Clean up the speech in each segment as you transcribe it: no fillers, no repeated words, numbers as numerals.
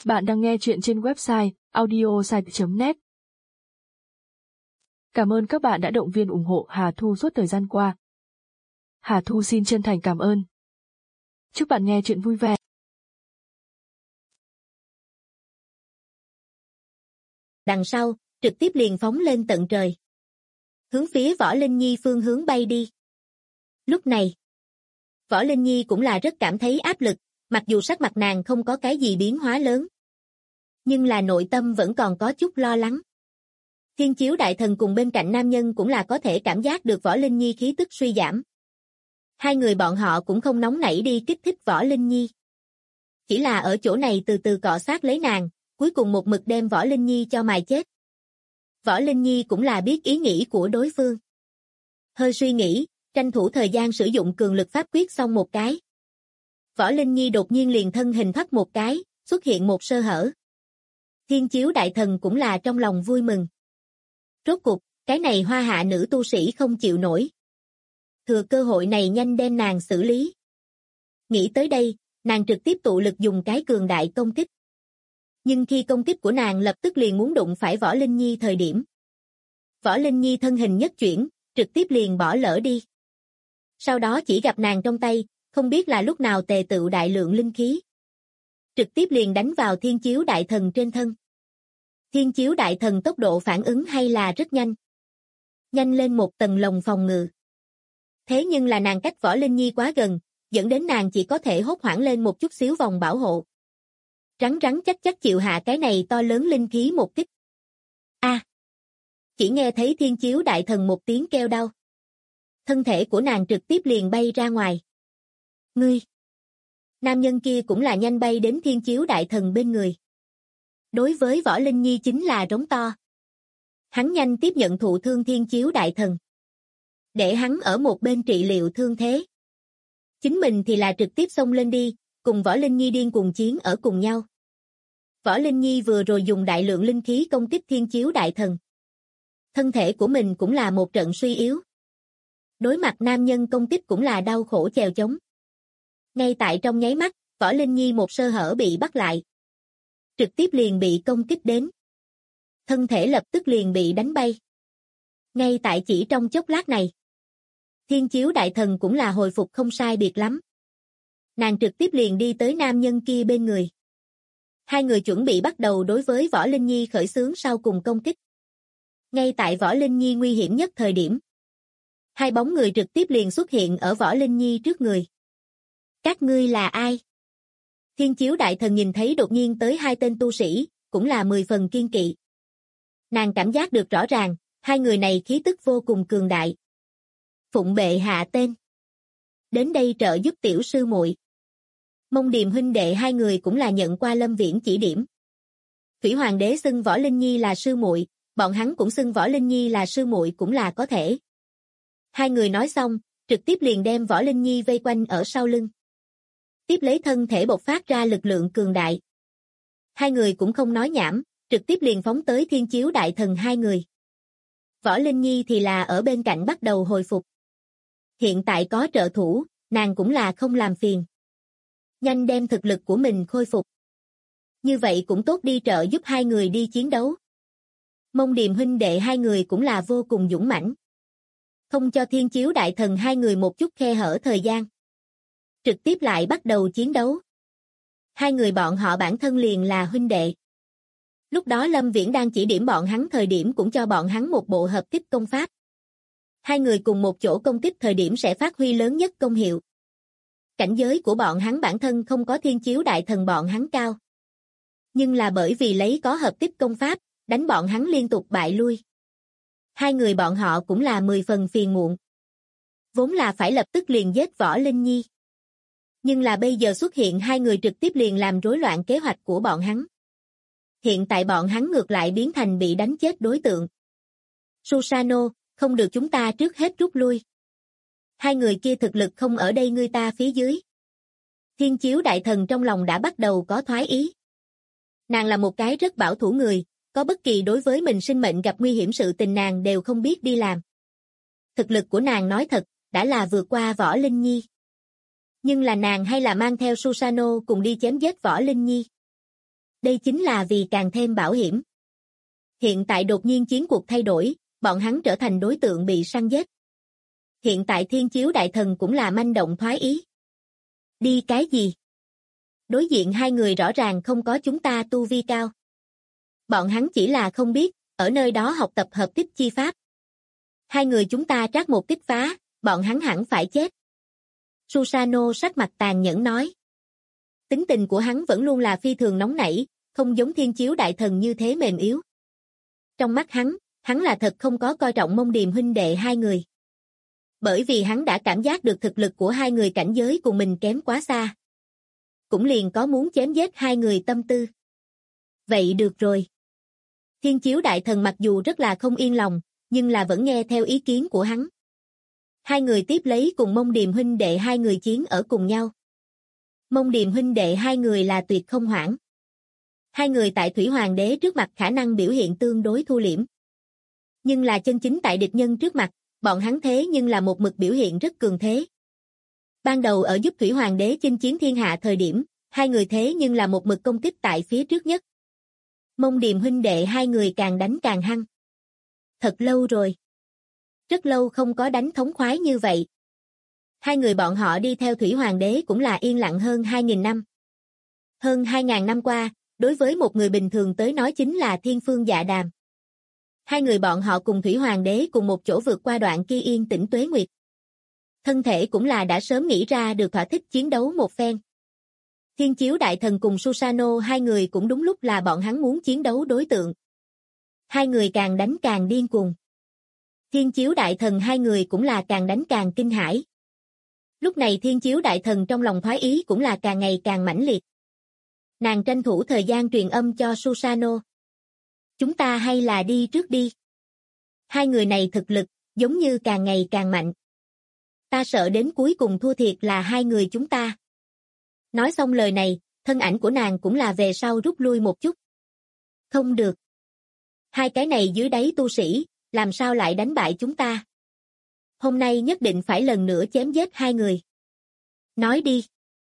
Bạn đang nghe chuyện trên website audiosite.net. Cảm ơn các bạn đã động viên ủng hộ Hà Thu suốt thời gian qua. Hà Thu xin chân thành cảm ơn. Chúc bạn nghe chuyện vui vẻ. Đằng sau, trực tiếp liền phóng lên tận trời. Hướng phía Võ Linh Nhi phương hướng bay đi. Lúc này, Võ Linh Nhi cũng là rất cảm thấy áp lực, mặc dù sắc mặt nàng không có cái gì biến hóa lớn. Nhưng là nội tâm vẫn còn có chút lo lắng. Thiên Chiếu Đại Thần cùng bên cạnh nam nhân cũng là có thể cảm giác được Võ Linh Nhi khí tức suy giảm. Hai người bọn họ cũng không nóng nảy đi kích thích Võ Linh Nhi. Chỉ là ở chỗ này từ từ cọ sát lấy nàng, cuối cùng một mực đem Võ Linh Nhi cho mài chết. Võ Linh Nhi cũng là biết ý nghĩ của đối phương. Hơi suy nghĩ, tranh thủ thời gian sử dụng cường lực pháp quyết xong một cái. Võ Linh Nhi đột nhiên liền thân hình thoát một cái, xuất hiện một sơ hở. Thiên Chiếu Đại Thần cũng là trong lòng vui mừng. Rốt cục, cái này hoa hạ nữ tu sĩ không chịu nổi. Thừa cơ hội này nhanh đem nàng xử lý. Nghĩ tới đây, nàng trực tiếp tụ lực dùng cái cường đại công kích. Nhưng khi công kích của nàng lập tức liền muốn đụng phải Võ Linh Nhi thời điểm. Võ Linh Nhi thân hình nhất chuyển, trực tiếp liền bỏ lỡ đi. Sau đó chỉ gặp nàng trong tay, không biết là lúc nào tề tựu đại lượng linh khí. Trực tiếp liền đánh vào Thiên Chiếu Đại Thần trên thân. Thiên Chiếu Đại Thần tốc độ phản ứng hay là rất nhanh. Nhanh lên một tầng lồng phòng ngự. Thế nhưng là nàng cách Võ Linh Nhi quá gần, dẫn đến nàng chỉ có thể hốt hoảng lên một chút xíu vòng bảo hộ. Rắn rắn chắc chắc chịu hạ cái này to lớn linh khí một kích. Chỉ nghe thấy Thiên Chiếu Đại Thần một tiếng kêu đau. Thân thể của nàng trực tiếp liền bay ra ngoài. Ngươi! Nam nhân kia cũng là nhanh bay đến Thiên Chiếu Đại Thần bên người. Đối với Võ Linh Nhi chính là rống to. Hắn nhanh tiếp nhận thụ thương Thiên Chiếu Đại Thần. Để hắn ở một bên trị liệu thương thế. Chính mình thì là trực tiếp xông lên đi, cùng Võ Linh Nhi điên cuồng chiến ở cùng nhau. Võ Linh Nhi vừa rồi dùng đại lượng linh khí công kích Thiên Chiếu Đại Thần. Thân thể của mình cũng là một trận suy yếu. Đối mặt nam nhân công kích cũng là đau khổ chèo chống. Ngay tại trong nháy mắt, Võ Linh Nhi một sơ hở bị bắt lại. Trực tiếp liền bị công kích đến. Thân thể lập tức liền bị đánh bay. Ngay tại chỉ trong chốc lát này. Thiên Chiếu Đại Thần cũng là hồi phục không sai biệt lắm. Nàng trực tiếp liền đi tới nam nhân kia bên người. Hai người chuẩn bị bắt đầu đối với Võ Linh Nhi khởi xướng sau cùng công kích. Ngay tại Võ Linh Nhi nguy hiểm nhất thời điểm. Hai bóng người trực tiếp liền xuất hiện ở Võ Linh Nhi trước người. Các ngươi là ai? Thiên Chiếu Đại Thần nhìn thấy đột nhiên tới hai tên tu sĩ, cũng là 10 phần kiên kỵ. Nàng cảm giác được rõ ràng, hai người này khí tức vô cùng cường đại. Phụng bệ hạ tên. Đến đây trợ giúp tiểu sư muội. Mông Điềm huynh đệ hai người cũng là nhận qua Lâm Viễn chỉ điểm. Thủy Hoàng đế xưng Võ Linh Nhi là sư muội, bọn hắn cũng xưng Võ Linh Nhi là sư muội cũng là có thể. Hai người nói xong, trực tiếp liền đem Võ Linh Nhi vây quanh ở sau lưng. Tiếp lấy thân thể bộc phát ra lực lượng cường đại. Hai người cũng không nói nhảm, trực tiếp liền phóng tới Thiên Chiếu Đại Thần hai người. Võ Linh Nhi thì là ở bên cạnh bắt đầu hồi phục. Hiện tại có trợ thủ, nàng cũng là không làm phiền. Nhanh đem thực lực của mình khôi phục. Như vậy cũng tốt đi trợ giúp hai người đi chiến đấu. Mông Điềm huynh đệ hai người cũng là vô cùng dũng mãnh. Không cho Thiên Chiếu Đại Thần hai người một chút khe hở thời gian. Trực tiếp lại bắt đầu chiến đấu. Hai người bọn họ bản thân liền là huynh đệ. Lúc đó Lâm Viễn đang chỉ điểm bọn hắn thời điểm cũng cho bọn hắn một bộ hợp kích công pháp. Hai người cùng một chỗ công kích thời điểm sẽ phát huy lớn nhất công hiệu. Cảnh giới của bọn hắn bản thân không có Thiên Chiếu Đại Thần bọn hắn cao. Nhưng là bởi vì lấy có hợp kích công pháp, đánh bọn hắn liên tục bại lui. Hai người bọn họ cũng là 10 phần phiền muộn. Vốn là phải lập tức liền giết Võ Linh Nhi. Nhưng là bây giờ xuất hiện hai người trực tiếp liền làm rối loạn kế hoạch của bọn hắn. Hiện tại bọn hắn ngược lại biến thành bị đánh chết đối tượng. Susano, không được chúng ta trước hết rút lui. Hai người kia thực lực không ở đây ngươi ta phía dưới. Thiên Chiếu Đại Thần trong lòng đã bắt đầu có thoái ý. Nàng là một cái rất bảo thủ người, có bất kỳ đối với mình sinh mệnh gặp nguy hiểm sự tình nàng đều không biết đi làm. Thực lực của nàng nói thật, đã là vượt qua Võ Linh Nhi. Nhưng là nàng hay là mang theo Susano cùng đi chém giết Võ Linh Nhi. đây chính là vì càng thêm bảo hiểm. Hiện tại đột nhiên chiến cuộc thay đổi, bọn hắn trở thành đối tượng bị săn giết. Hiện tại Thiên Chiếu Đại Thần cũng là manh động thoái ý. Đi cái gì? Đối diện hai người rõ ràng không có chúng ta tu vi cao. Bọn hắn chỉ là không biết, ở nơi đó học tập hợp kích chi pháp. Hai người chúng ta trát một kích phá, bọn hắn hẳn phải chết. Susano sắc mặt tàn nhẫn nói. Tính tình của hắn vẫn luôn là phi thường nóng nảy, không giống Thiên Chiếu Đại Thần như thế mềm yếu. Trong mắt hắn là thật không có coi trọng Mông Điềm huynh đệ hai người. Bởi vì hắn đã cảm giác được thực lực của hai người cảnh giới cùng mình kém quá xa. Cũng liền có muốn chém giết hai người tâm tư. Vậy được rồi. Thiên Chiếu Đại Thần mặc dù rất là không yên lòng, nhưng là vẫn nghe theo ý kiến của hắn. Hai người tiếp lấy cùng Mông Điềm huynh đệ hai người chiến ở cùng nhau. Mông Điềm huynh đệ hai người là tuyệt không hoảng. Hai người tại Thủy Hoàng đế trước mặt khả năng biểu hiện tương đối thu liễm. Nhưng là chân chính tại địch nhân trước mặt, bọn hắn thế nhưng là một mực biểu hiện rất cường thế. Ban đầu ở giúp Thủy Hoàng đế chinh chiến thiên hạ thời điểm, hai người thế nhưng là một mực công kích tại phía trước nhất. Mông Điềm huynh đệ hai người càng đánh càng hăng. Thật lâu rồi. Rất lâu không có đánh thống khoái như vậy. Hai người bọn họ đi theo Thủy Hoàng đế cũng là yên lặng hơn 2.000 năm. Hơn 2.000 năm qua, đối với một người bình thường tới nói chính là thiên phương dạ đàm. Hai người bọn họ cùng Thủy Hoàng đế cùng một chỗ vượt qua đoạn kia yên tĩnh tuế nguyệt. Thân thể cũng là đã sớm nghĩ ra được thỏa thích chiến đấu một phen. Thiên Chiếu Đại Thần cùng Susano hai người cũng đúng lúc là bọn hắn muốn chiến đấu đối tượng. Hai người càng đánh càng điên cuồng. Thiên Chiếu Đại Thần hai người cũng là càng đánh càng kinh hãi. Lúc này Thiên Chiếu Đại Thần trong lòng thoái ý cũng là càng ngày càng mãnh liệt. Nàng tranh thủ thời gian truyền âm cho Susano. Chúng ta hay là đi trước đi. Hai người này thực lực, giống như càng ngày càng mạnh. Ta sợ đến cuối cùng thua thiệt là hai người chúng ta. Nói xong lời này, thân ảnh của nàng cũng là về sau rút lui một chút. Không được. Hai cái này dưới đáy tu sĩ, làm sao lại đánh bại chúng ta? Hôm nay nhất định phải lần nữa chém giết hai người. Nói đi.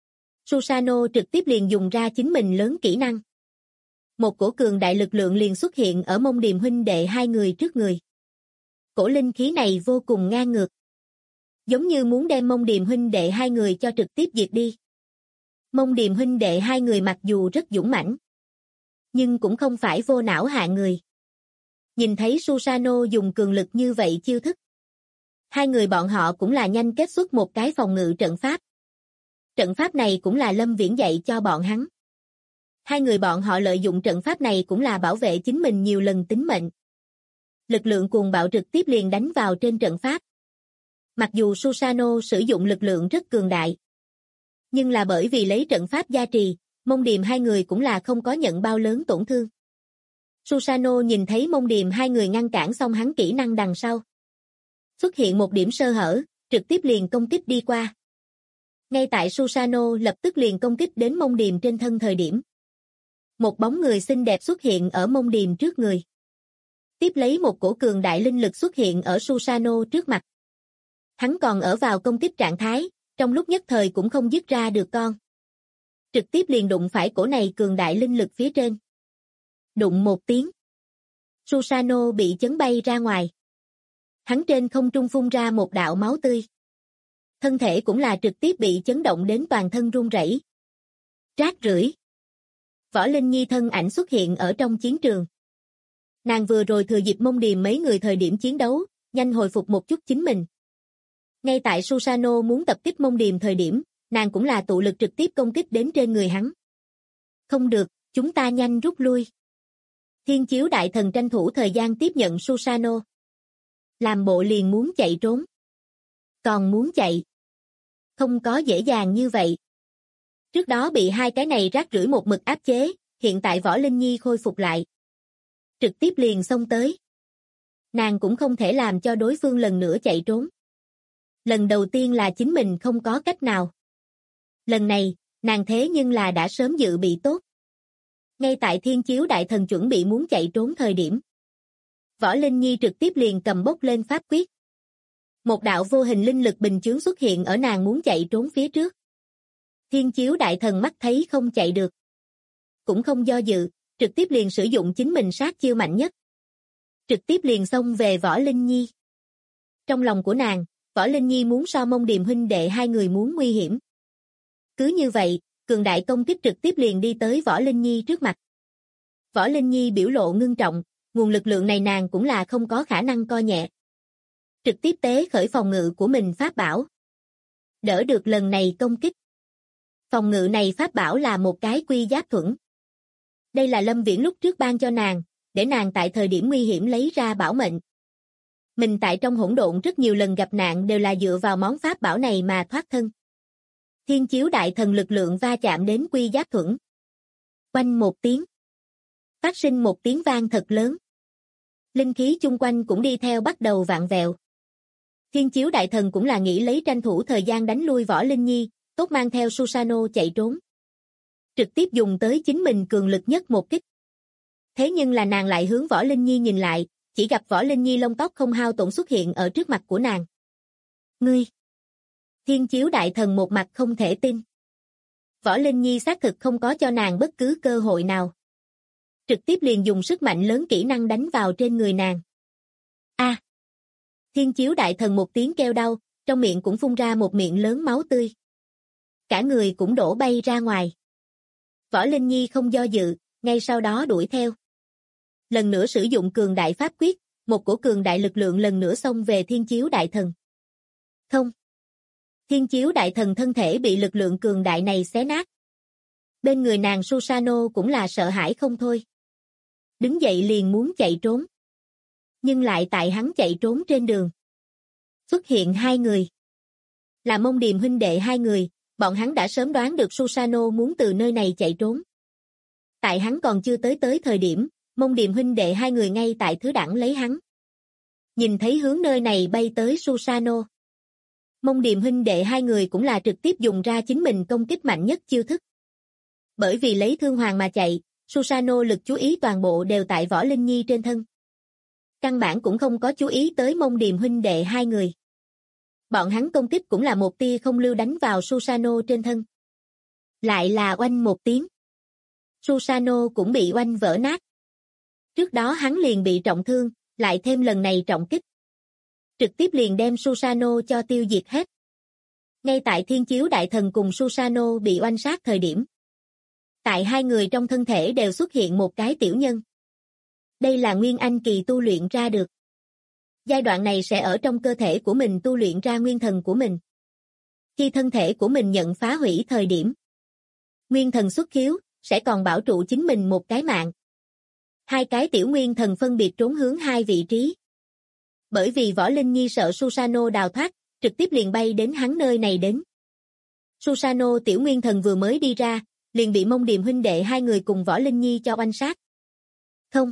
Susano trực tiếp liền dùng ra chính mình lớn kỹ năng. Một cổ cường đại lực lượng liền xuất hiện ở Mông Điềm huynh đệ hai người trước người. Cổ linh khí này vô cùng ngang ngược. Giống như muốn đem Mông Điềm huynh đệ hai người cho trực tiếp diệt đi. Mông Điềm huynh đệ hai người mặc dù rất dũng mãnh, nhưng cũng không phải vô não hạ người. Nhìn thấy Susano dùng cường lực như vậy chiêu thức. Hai người bọn họ cũng là nhanh kết xuất một cái phòng ngự trận pháp. Trận pháp này cũng là Lâm Viễn dạy cho bọn hắn. Hai người bọn họ lợi dụng trận pháp này cũng là bảo vệ chính mình nhiều lần tính mệnh. Lực lượng cuồng bạo trực tiếp liền đánh vào trên trận pháp. Mặc dù Susano sử dụng lực lượng rất cường đại, nhưng là bởi vì lấy trận pháp gia trì, Mông Điềm hai người cũng là không có nhận bao lớn tổn thương. Susano nhìn thấy Mông Điềm hai người ngăn cản xong hắn kỹ năng đằng sau. Xuất hiện một điểm sơ hở, trực tiếp liền công kích đi qua. Ngay tại Susano lập tức liền công kích đến Mông Điềm trên thân thời điểm. Một bóng người xinh đẹp xuất hiện ở Mông Điềm trước người. Tiếp lấy một cổ cường đại linh lực xuất hiện ở Susano trước mặt. Hắn còn ở vào công kích trạng thái, trong lúc nhất thời cũng không dứt ra được con. Trực tiếp liền đụng phải cổ này cường đại linh lực phía trên. Đụng một tiếng. Susano bị chấn bay ra ngoài. Hắn trên không trung phun ra một đạo máu tươi. Thân thể cũng là trực tiếp bị chấn động đến toàn thân run rẩy. Rác rưởi. Võ Linh Nhi thân ảnh xuất hiện ở trong chiến trường. Nàng vừa rồi thừa dịp Mông Điềm mấy người thời điểm chiến đấu, nhanh hồi phục một chút chính mình. Ngay tại Susano muốn tập kích Mông Điềm thời điểm, nàng cũng là tụ lực trực tiếp công kích đến trên người hắn. Không được, chúng ta nhanh rút lui. Thiên Chiếu Đại Thần tranh thủ thời gian tiếp nhận Susano. Làm bộ liền muốn chạy trốn. Còn muốn chạy. Không có dễ dàng như vậy. Trước đó bị hai cái này rác rưởi một mực áp chế, hiện tại Võ Linh Nhi khôi phục lại. Trực tiếp liền xông tới. Nàng cũng không thể làm cho đối phương lần nữa chạy trốn. Lần đầu tiên là chính mình không có cách nào. Lần này, nàng thế nhưng là đã sớm dự bị tốt. Ngay tại Thiên Chiếu Đại Thần chuẩn bị muốn chạy trốn thời điểm. Võ Linh Nhi trực tiếp liền cầm bốc lên pháp quyết. Một đạo vô hình linh lực bình chướng xuất hiện ở nàng muốn chạy trốn phía trước. Thiên Chiếu Đại Thần mắt thấy không chạy được. cũng không do dự, trực tiếp liền sử dụng chính mình sát chiêu mạnh nhất. Trực tiếp liền xông về Võ Linh Nhi. Trong lòng của nàng, Võ Linh Nhi muốn so Mông Điềm huynh đệ hai người muốn nguy hiểm. Cứ như vậy, cường đại công kích trực tiếp liền đi tới Võ Linh Nhi trước mặt. Võ Linh Nhi biểu lộ ngưng trọng, nguồn lực lượng này nàng cũng là không có khả năng coi nhẹ. Trực tiếp tế khởi phòng ngự của mình pháp bảo. Đỡ được lần này công kích. Phòng ngự này pháp bảo là một cái quy giáp thuẫn. Đây là Lâm Viễn lúc trước ban cho nàng, để nàng tại thời điểm nguy hiểm lấy ra bảo mệnh. Mình tại trong hỗn độn rất nhiều lần gặp nạn đều là dựa vào món pháp bảo này mà thoát thân. Thiên chiếu đại thần lực lượng va chạm đến quy giáp thuẫn. Oanh một tiếng. Phát sinh một tiếng vang thật lớn. Linh khí chung quanh cũng đi theo bắt đầu vạn vẹo. Thiên chiếu đại thần cũng là nghĩ lấy tranh thủ thời gian đánh lui Võ Linh Nhi, tốt mang theo Susano chạy trốn. Trực tiếp dùng tới chính mình cường lực nhất một kích. Thế nhưng là nàng lại hướng Võ Linh Nhi nhìn lại, chỉ gặp Võ Linh Nhi lông tóc không hao tổn xuất hiện ở trước mặt của nàng. Ngươi! Thiên chiếu đại thần một mặt không thể tin. Võ Linh Nhi xác thực không có cho nàng bất cứ cơ hội nào. Trực tiếp liền dùng sức mạnh lớn kỹ năng đánh vào trên người nàng. A! Thiên chiếu đại thần một tiếng kêu đau, trong miệng cũng phun ra một miệng lớn máu tươi. Cả người cũng đổ bay ra ngoài. Võ Linh Nhi không do dự, ngay sau đó đuổi theo. Lần nữa sử dụng cường đại pháp quyết, một cổ cường đại lực lượng lần nữa xông về thiên chiếu đại thần. Không. Thiên chiếu đại thần thân thể bị lực lượng cường đại này xé nát. Bên người nàng Susano cũng là sợ hãi không thôi. Đứng dậy liền muốn chạy trốn. Nhưng lại tại hắn chạy trốn trên đường. Xuất hiện hai người. Là Mông Điềm huynh đệ hai người, bọn hắn đã sớm đoán được Susano muốn từ nơi này chạy trốn. Tại hắn còn chưa tới thời điểm, Mông Điềm huynh đệ hai người ngay tại thứ đẳng lấy hắn. Nhìn thấy hướng nơi này bay tới Susano. Mông Điềm huynh đệ hai người cũng là trực tiếp dùng ra chính mình công kích mạnh nhất chiêu thức. Bởi vì lấy thương hoàng mà chạy, Susano lực chú ý toàn bộ đều tại Võ Linh Nhi trên thân. Căn bản cũng không có chú ý tới Mông Điềm huynh đệ hai người. Bọn hắn công kích cũng là một tia không lưu đánh vào Susano trên thân. Lại là oanh một tiếng. Susano cũng bị oanh vỡ nát. Trước đó hắn liền bị trọng thương, lại thêm lần này trọng kích. Trực tiếp liền đem Susano cho tiêu diệt hết. Ngay tại thiên chiếu đại thần cùng Susano bị oanh sát thời điểm. Tại hai người trong thân thể đều xuất hiện một cái tiểu nhân. Đây là Nguyên Anh kỳ tu luyện ra được. Giai đoạn này sẽ ở trong cơ thể của mình tu luyện ra nguyên thần của mình. Khi thân thể của mình nhận phá hủy thời điểm. Nguyên thần xuất khiếu, sẽ còn bảo trụ chính mình một cái mạng. Hai cái tiểu nguyên thần phân biệt trốn hướng hai vị trí. Bởi vì Võ Linh Nhi sợ Susano đào thoát, trực tiếp liền bay đến hắn nơi này đến. Susano tiểu nguyên thần vừa mới đi ra, liền bị Mông Điềm huynh đệ hai người cùng Võ Linh Nhi cho oanh sát. Không.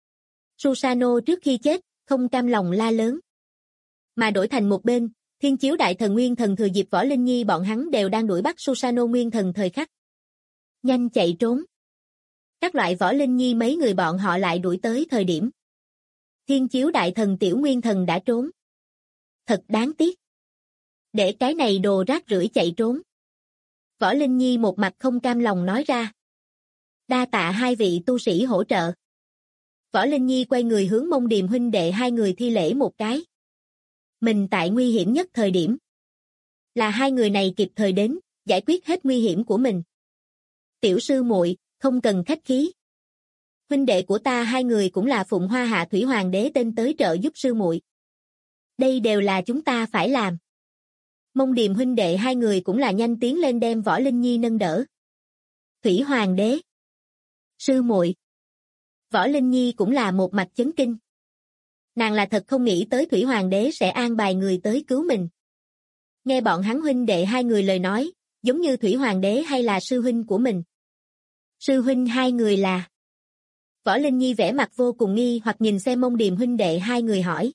Susano trước khi chết, không cam lòng la lớn. Mà đổi thành một bên, thiên chiếu đại thần nguyên thần thừa dịp Võ Linh Nhi bọn hắn đều đang đuổi bắt Susano nguyên thần thời khắc. Nhanh chạy trốn. Các loại Võ Linh Nhi mấy người bọn họ lại đuổi tới thời điểm. Thiên chiếu đại thần tiểu nguyên thần đã trốn. Thật đáng tiếc. Để cái này đồ rác rưởi chạy trốn. Võ Linh Nhi một mặt không cam lòng nói ra. Đa tạ hai vị tu sĩ hỗ trợ. Võ Linh Nhi quay người hướng Mông Điềm huynh đệ hai người thi lễ một cái. Mình tại nguy hiểm nhất thời điểm. Là hai người này kịp thời đến, giải quyết hết nguy hiểm của mình. Tiểu sư muội, không cần khách khí. Huynh đệ của ta hai người cũng là Phụng Hoa Hạ Thủy Hoàng đế tên tới trợ giúp sư muội. Đây đều là chúng ta phải làm. Mông Điềm huynh đệ hai người cũng là nhanh tiến lên đem Võ Linh Nhi nâng đỡ. Thủy Hoàng đế. Sư muội. Võ Linh Nhi cũng là một mặt chấn kinh. Nàng là thật không nghĩ tới Thủy Hoàng đế sẽ an bài người tới cứu mình. Nghe bọn hắn huynh đệ hai người lời nói, giống như Thủy Hoàng đế hay là sư huynh của mình. Sư huynh hai người là. Võ Linh Nhi vẻ mặt vô cùng nghi hoặc nhìn xem Mông Điềm huynh đệ hai người hỏi.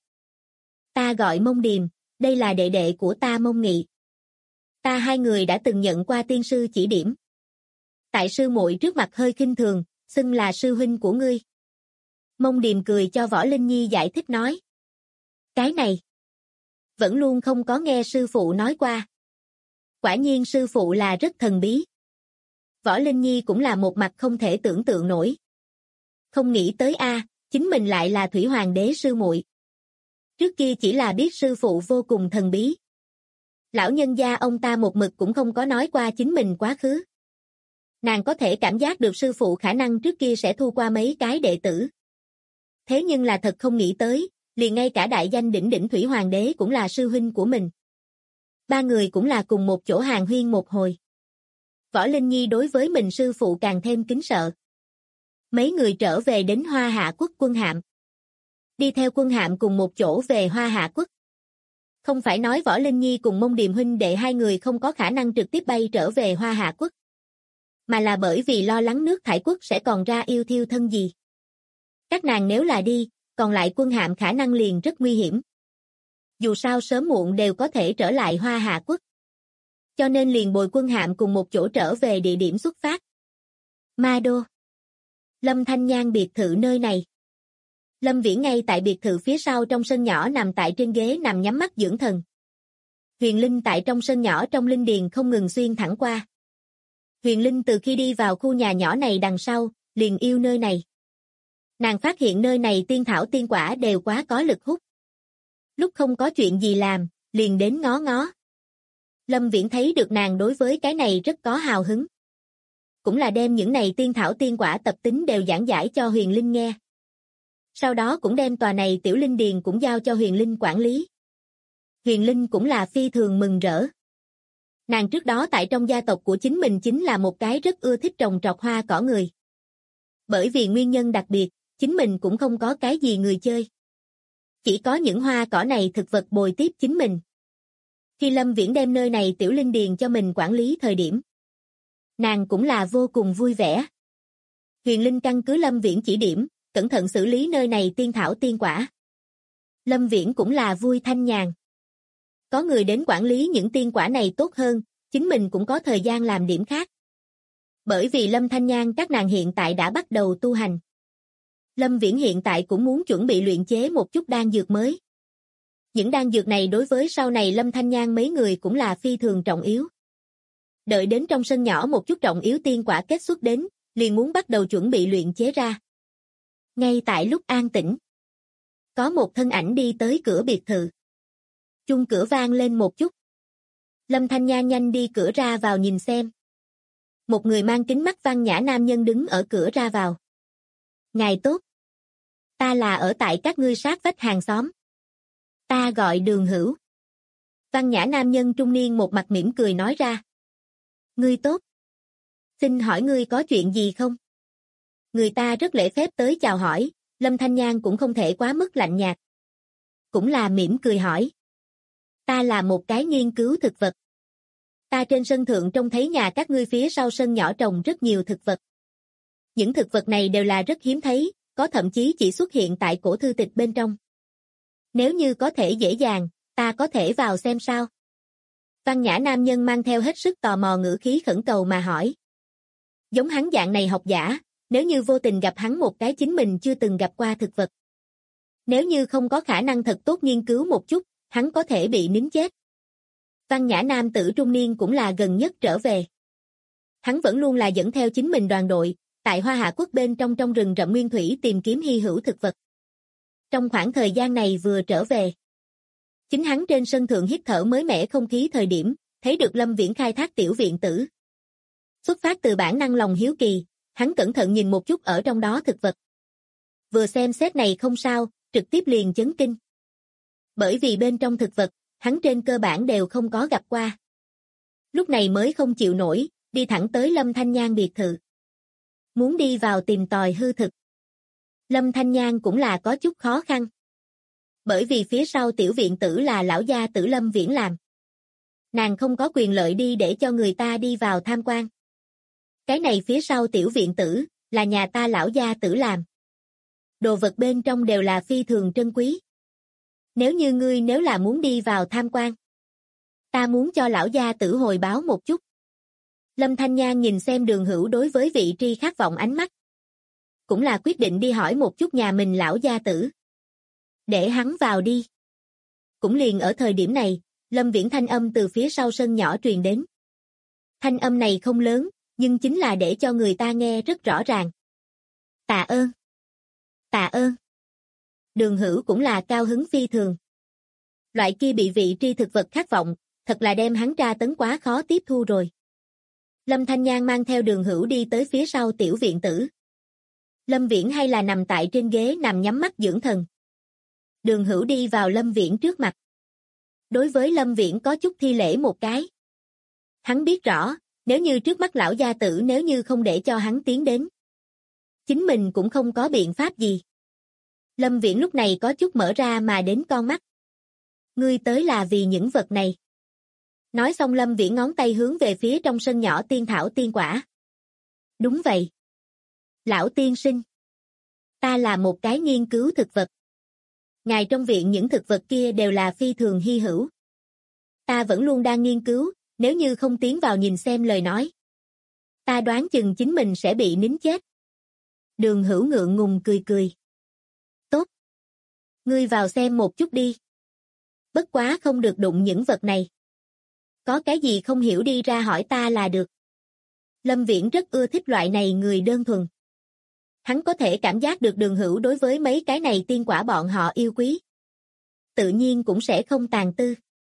Ta gọi Mông Điềm, đây là đệ đệ của ta Mông Nghị. Ta hai người đã từng nhận qua tiên sư chỉ điểm. Tại sư muội trước mặt hơi khinh thường, xưng là sư huynh của ngươi. Mông Điềm cười cho Võ Linh Nhi giải thích nói. Cái này. Vẫn luôn không có nghe sư phụ nói qua. Quả nhiên sư phụ là rất thần bí. Võ Linh Nhi cũng là một mặt không thể tưởng tượng nổi. Không nghĩ tới chính mình lại là Thủy Hoàng đế sư muội. Trước kia chỉ là biết sư phụ vô cùng thần bí. Lão nhân gia ông ta một mực cũng không có nói qua chính mình quá khứ. Nàng có thể cảm giác được sư phụ khả năng trước kia sẽ thu qua mấy cái đệ tử. Thế nhưng là thật không nghĩ tới, liền ngay cả đại danh đỉnh đỉnh Thủy Hoàng đế cũng là sư huynh của mình. Ba người cũng là cùng một chỗ hàn huyên một hồi. Võ Linh Nhi đối với mình sư phụ càng thêm kính sợ. Mấy người trở về đến Hoa Hạ Quốc quân hạm. Đi theo quân hạm cùng một chỗ về Hoa Hạ Quốc. Không phải nói Võ Linh Nhi cùng Mông Điềm huynh đệ hai người không có khả năng trực tiếp bay trở về Hoa Hạ Quốc. Mà là bởi vì lo lắng nước Thải Quốc sẽ còn ra yêu thiêu thân gì. Các nàng nếu là đi, còn lại quân hạm khả năng liền rất nguy hiểm. Dù sao sớm muộn đều có thể trở lại Hoa Hạ Quốc. Cho nên liền bồi quân hạm cùng một chỗ trở về địa điểm xuất phát. Ma Đô. Lâm Thanh Nhan biệt thự nơi này. Lâm Viễn ngay tại biệt thự phía sau trong sân nhỏ nằm tại trên ghế nằm nhắm mắt dưỡng thần. Huyền Linh tại trong sân nhỏ trong linh điền không ngừng xuyên thẳng qua. Huyền Linh từ khi đi vào khu nhà nhỏ này đằng sau, liền yêu nơi này. Nàng phát hiện nơi này tiên thảo tiên quả đều quá có lực hút. Lúc không có chuyện gì làm, liền đến ngó ngó. Lâm Viễn thấy được nàng đối với cái này rất có hào hứng. Cũng là đem những này tiên thảo tiên quả tập tính đều giảng giải cho Huyền Linh nghe. Sau đó cũng đem tòa này tiểu linh điền cũng giao cho Huyền Linh quản lý. Huyền Linh cũng là phi thường mừng rỡ. Nàng trước đó tại trong gia tộc của chính mình chính là một cái rất ưa thích trồng trọt hoa cỏ người. Bởi vì nguyên nhân đặc biệt, chính mình cũng không có cái gì người chơi. Chỉ có những hoa cỏ này thực vật bồi tiếp chính mình. Khi Lâm Viễn đem nơi này tiểu linh điền cho mình quản lý thời điểm, nàng cũng là vô cùng vui vẻ. Huyền Linh căn cứ Lâm Viễn chỉ điểm, cẩn thận xử lý nơi này tiên thảo tiên quả. Lâm Viễn cũng là vui thanh nhàn. Có người đến quản lý những tiên quả này tốt hơn, chính mình cũng có thời gian làm điểm khác. Bởi vì Lâm Thanh Nhan các nàng hiện tại đã bắt đầu tu hành. Lâm Viễn hiện tại cũng muốn chuẩn bị luyện chế một chút đan dược mới. Những đan dược này đối với sau này Lâm Thanh Nhan mấy người cũng là phi thường trọng yếu. Đợi đến trong sân nhỏ một chút trọng yếu tiên quả kết xuất đến, liền muốn bắt đầu chuẩn bị luyện chế ra. Ngay tại lúc an tĩnh, có một thân ảnh đi tới cửa biệt thự. Chuông cửa vang lên một chút. Lâm Thanh Nhan nhanh đi cửa ra vào nhìn xem. Một người mang kính mắt văn nhã nam nhân đứng ở cửa ra vào. Ngài tốt. Ta là ở tại các ngươi sát vách hàng xóm. Ta gọi Đường Hữu. Văn nhã nam nhân trung niên một mặt mỉm cười nói ra. Ngươi tốt. Xin hỏi ngươi có chuyện gì không? Người ta rất lễ phép tới chào hỏi, Lâm Thanh Nhan cũng không thể quá mức lạnh nhạt. Cũng là mỉm cười hỏi. Ta là một cái nghiên cứu thực vật. Ta trên sân thượng trông thấy nhà các ngươi phía sau sân nhỏ trồng rất nhiều thực vật. Những thực vật này đều là rất hiếm thấy, có thậm chí chỉ xuất hiện tại cổ thư tịch bên trong. Nếu như có thể dễ dàng, ta có thể vào xem sao? Văn nhã nam nhân mang theo hết sức tò mò ngữ khí khẩn cầu mà hỏi. Giống hắn dạng này học giả, nếu như vô tình gặp hắn một cái chính mình chưa từng gặp qua thực vật. Nếu như không có khả năng thật tốt nghiên cứu một chút, hắn có thể bị nín chết. Văn nhã nam tử trung niên cũng là gần nhất trở về. Hắn vẫn luôn là dẫn theo chính mình đoàn đội, tại Hoa Hạ Quốc bên trong rừng rậm nguyên thủy tìm kiếm hy hữu thực vật. Trong khoảng thời gian này vừa trở về, chính hắn trên sân thượng hít thở mới mẻ không khí thời điểm, thấy được Lâm Viễn khai thác tiểu viện tử. Xuất phát từ bản năng lòng hiếu kỳ, hắn cẩn thận nhìn một chút ở trong đó thực vật. Vừa xem xét này không sao, trực tiếp liền chấn kinh. Bởi vì bên trong thực vật, hắn trên cơ bản đều không có gặp qua. Lúc này mới không chịu nổi, đi thẳng tới Lâm Thanh Nhan biệt thự. Muốn đi vào tìm tòi hư thực. Lâm Thanh Nhan cũng là có chút khó khăn. Bởi vì phía sau tiểu viện tử là lão gia tử Lâm Viễn làm. Nàng không có quyền lợi đi để cho người ta đi vào tham quan. Cái này phía sau tiểu viện tử, là nhà ta lão gia tử làm. Đồ vật bên trong đều là phi thường trân quý. Nếu như ngươi nếu là muốn đi vào tham quan, ta muốn cho lão gia tử hồi báo một chút. Lâm Thanh Nhan nhìn xem Đường Hữu đối với vị tri khát vọng ánh mắt. Cũng là quyết định đi hỏi một chút nhà mình lão gia tử. Để hắn vào đi. Cũng liền ở thời điểm này, Lâm Viễn thanh âm từ phía sau sân nhỏ truyền đến. Thanh âm này không lớn, nhưng chính là để cho người ta nghe rất rõ ràng. Tạ ơn. Tạ ơn. Đường Hữu cũng là cao hứng phi thường. Loại kia bị vị tri thực vật khát vọng, thật là đem hắn tra tấn quá khó tiếp thu rồi. Lâm Thanh Nhan mang theo Đường Hữu đi tới phía sau tiểu viện tử. Lâm Viễn hay là nằm tại trên ghế nằm nhắm mắt dưỡng thần. Đường Hữu đi vào Lâm Viễn trước mặt. Đối với Lâm Viễn có chút thi lễ một cái. Hắn biết rõ, nếu như trước mắt lão gia tử nếu như không để cho hắn tiến đến, chính mình cũng không có biện pháp gì. Lâm Viễn lúc này có chút mở ra mà đến con mắt. Ngươi tới là vì những vật này. Nói xong Lâm Viễn ngón tay hướng về phía trong sân nhỏ tiên thảo tiên quả. Đúng vậy. Lão tiên sinh. Ta là một cái nghiên cứu thực vật. Ngài trong viện những thực vật kia đều là phi thường hy hữu. Ta vẫn luôn đang nghiên cứu, nếu như không tiến vào nhìn xem lời nói. Ta đoán chừng chính mình sẽ bị nín chết. Đường Hữu ngượng ngùng cười cười. Tốt. Ngươi vào xem một chút đi. Bất quá không được đụng những vật này. Có cái gì không hiểu đi ra hỏi ta là được. Lâm Viễn rất ưa thích loại này người đơn thuần. Hắn có thể cảm giác được Đường Hữu đối với mấy cái này tiên quả bọn họ yêu quý. Tự nhiên cũng sẽ không tàn tư.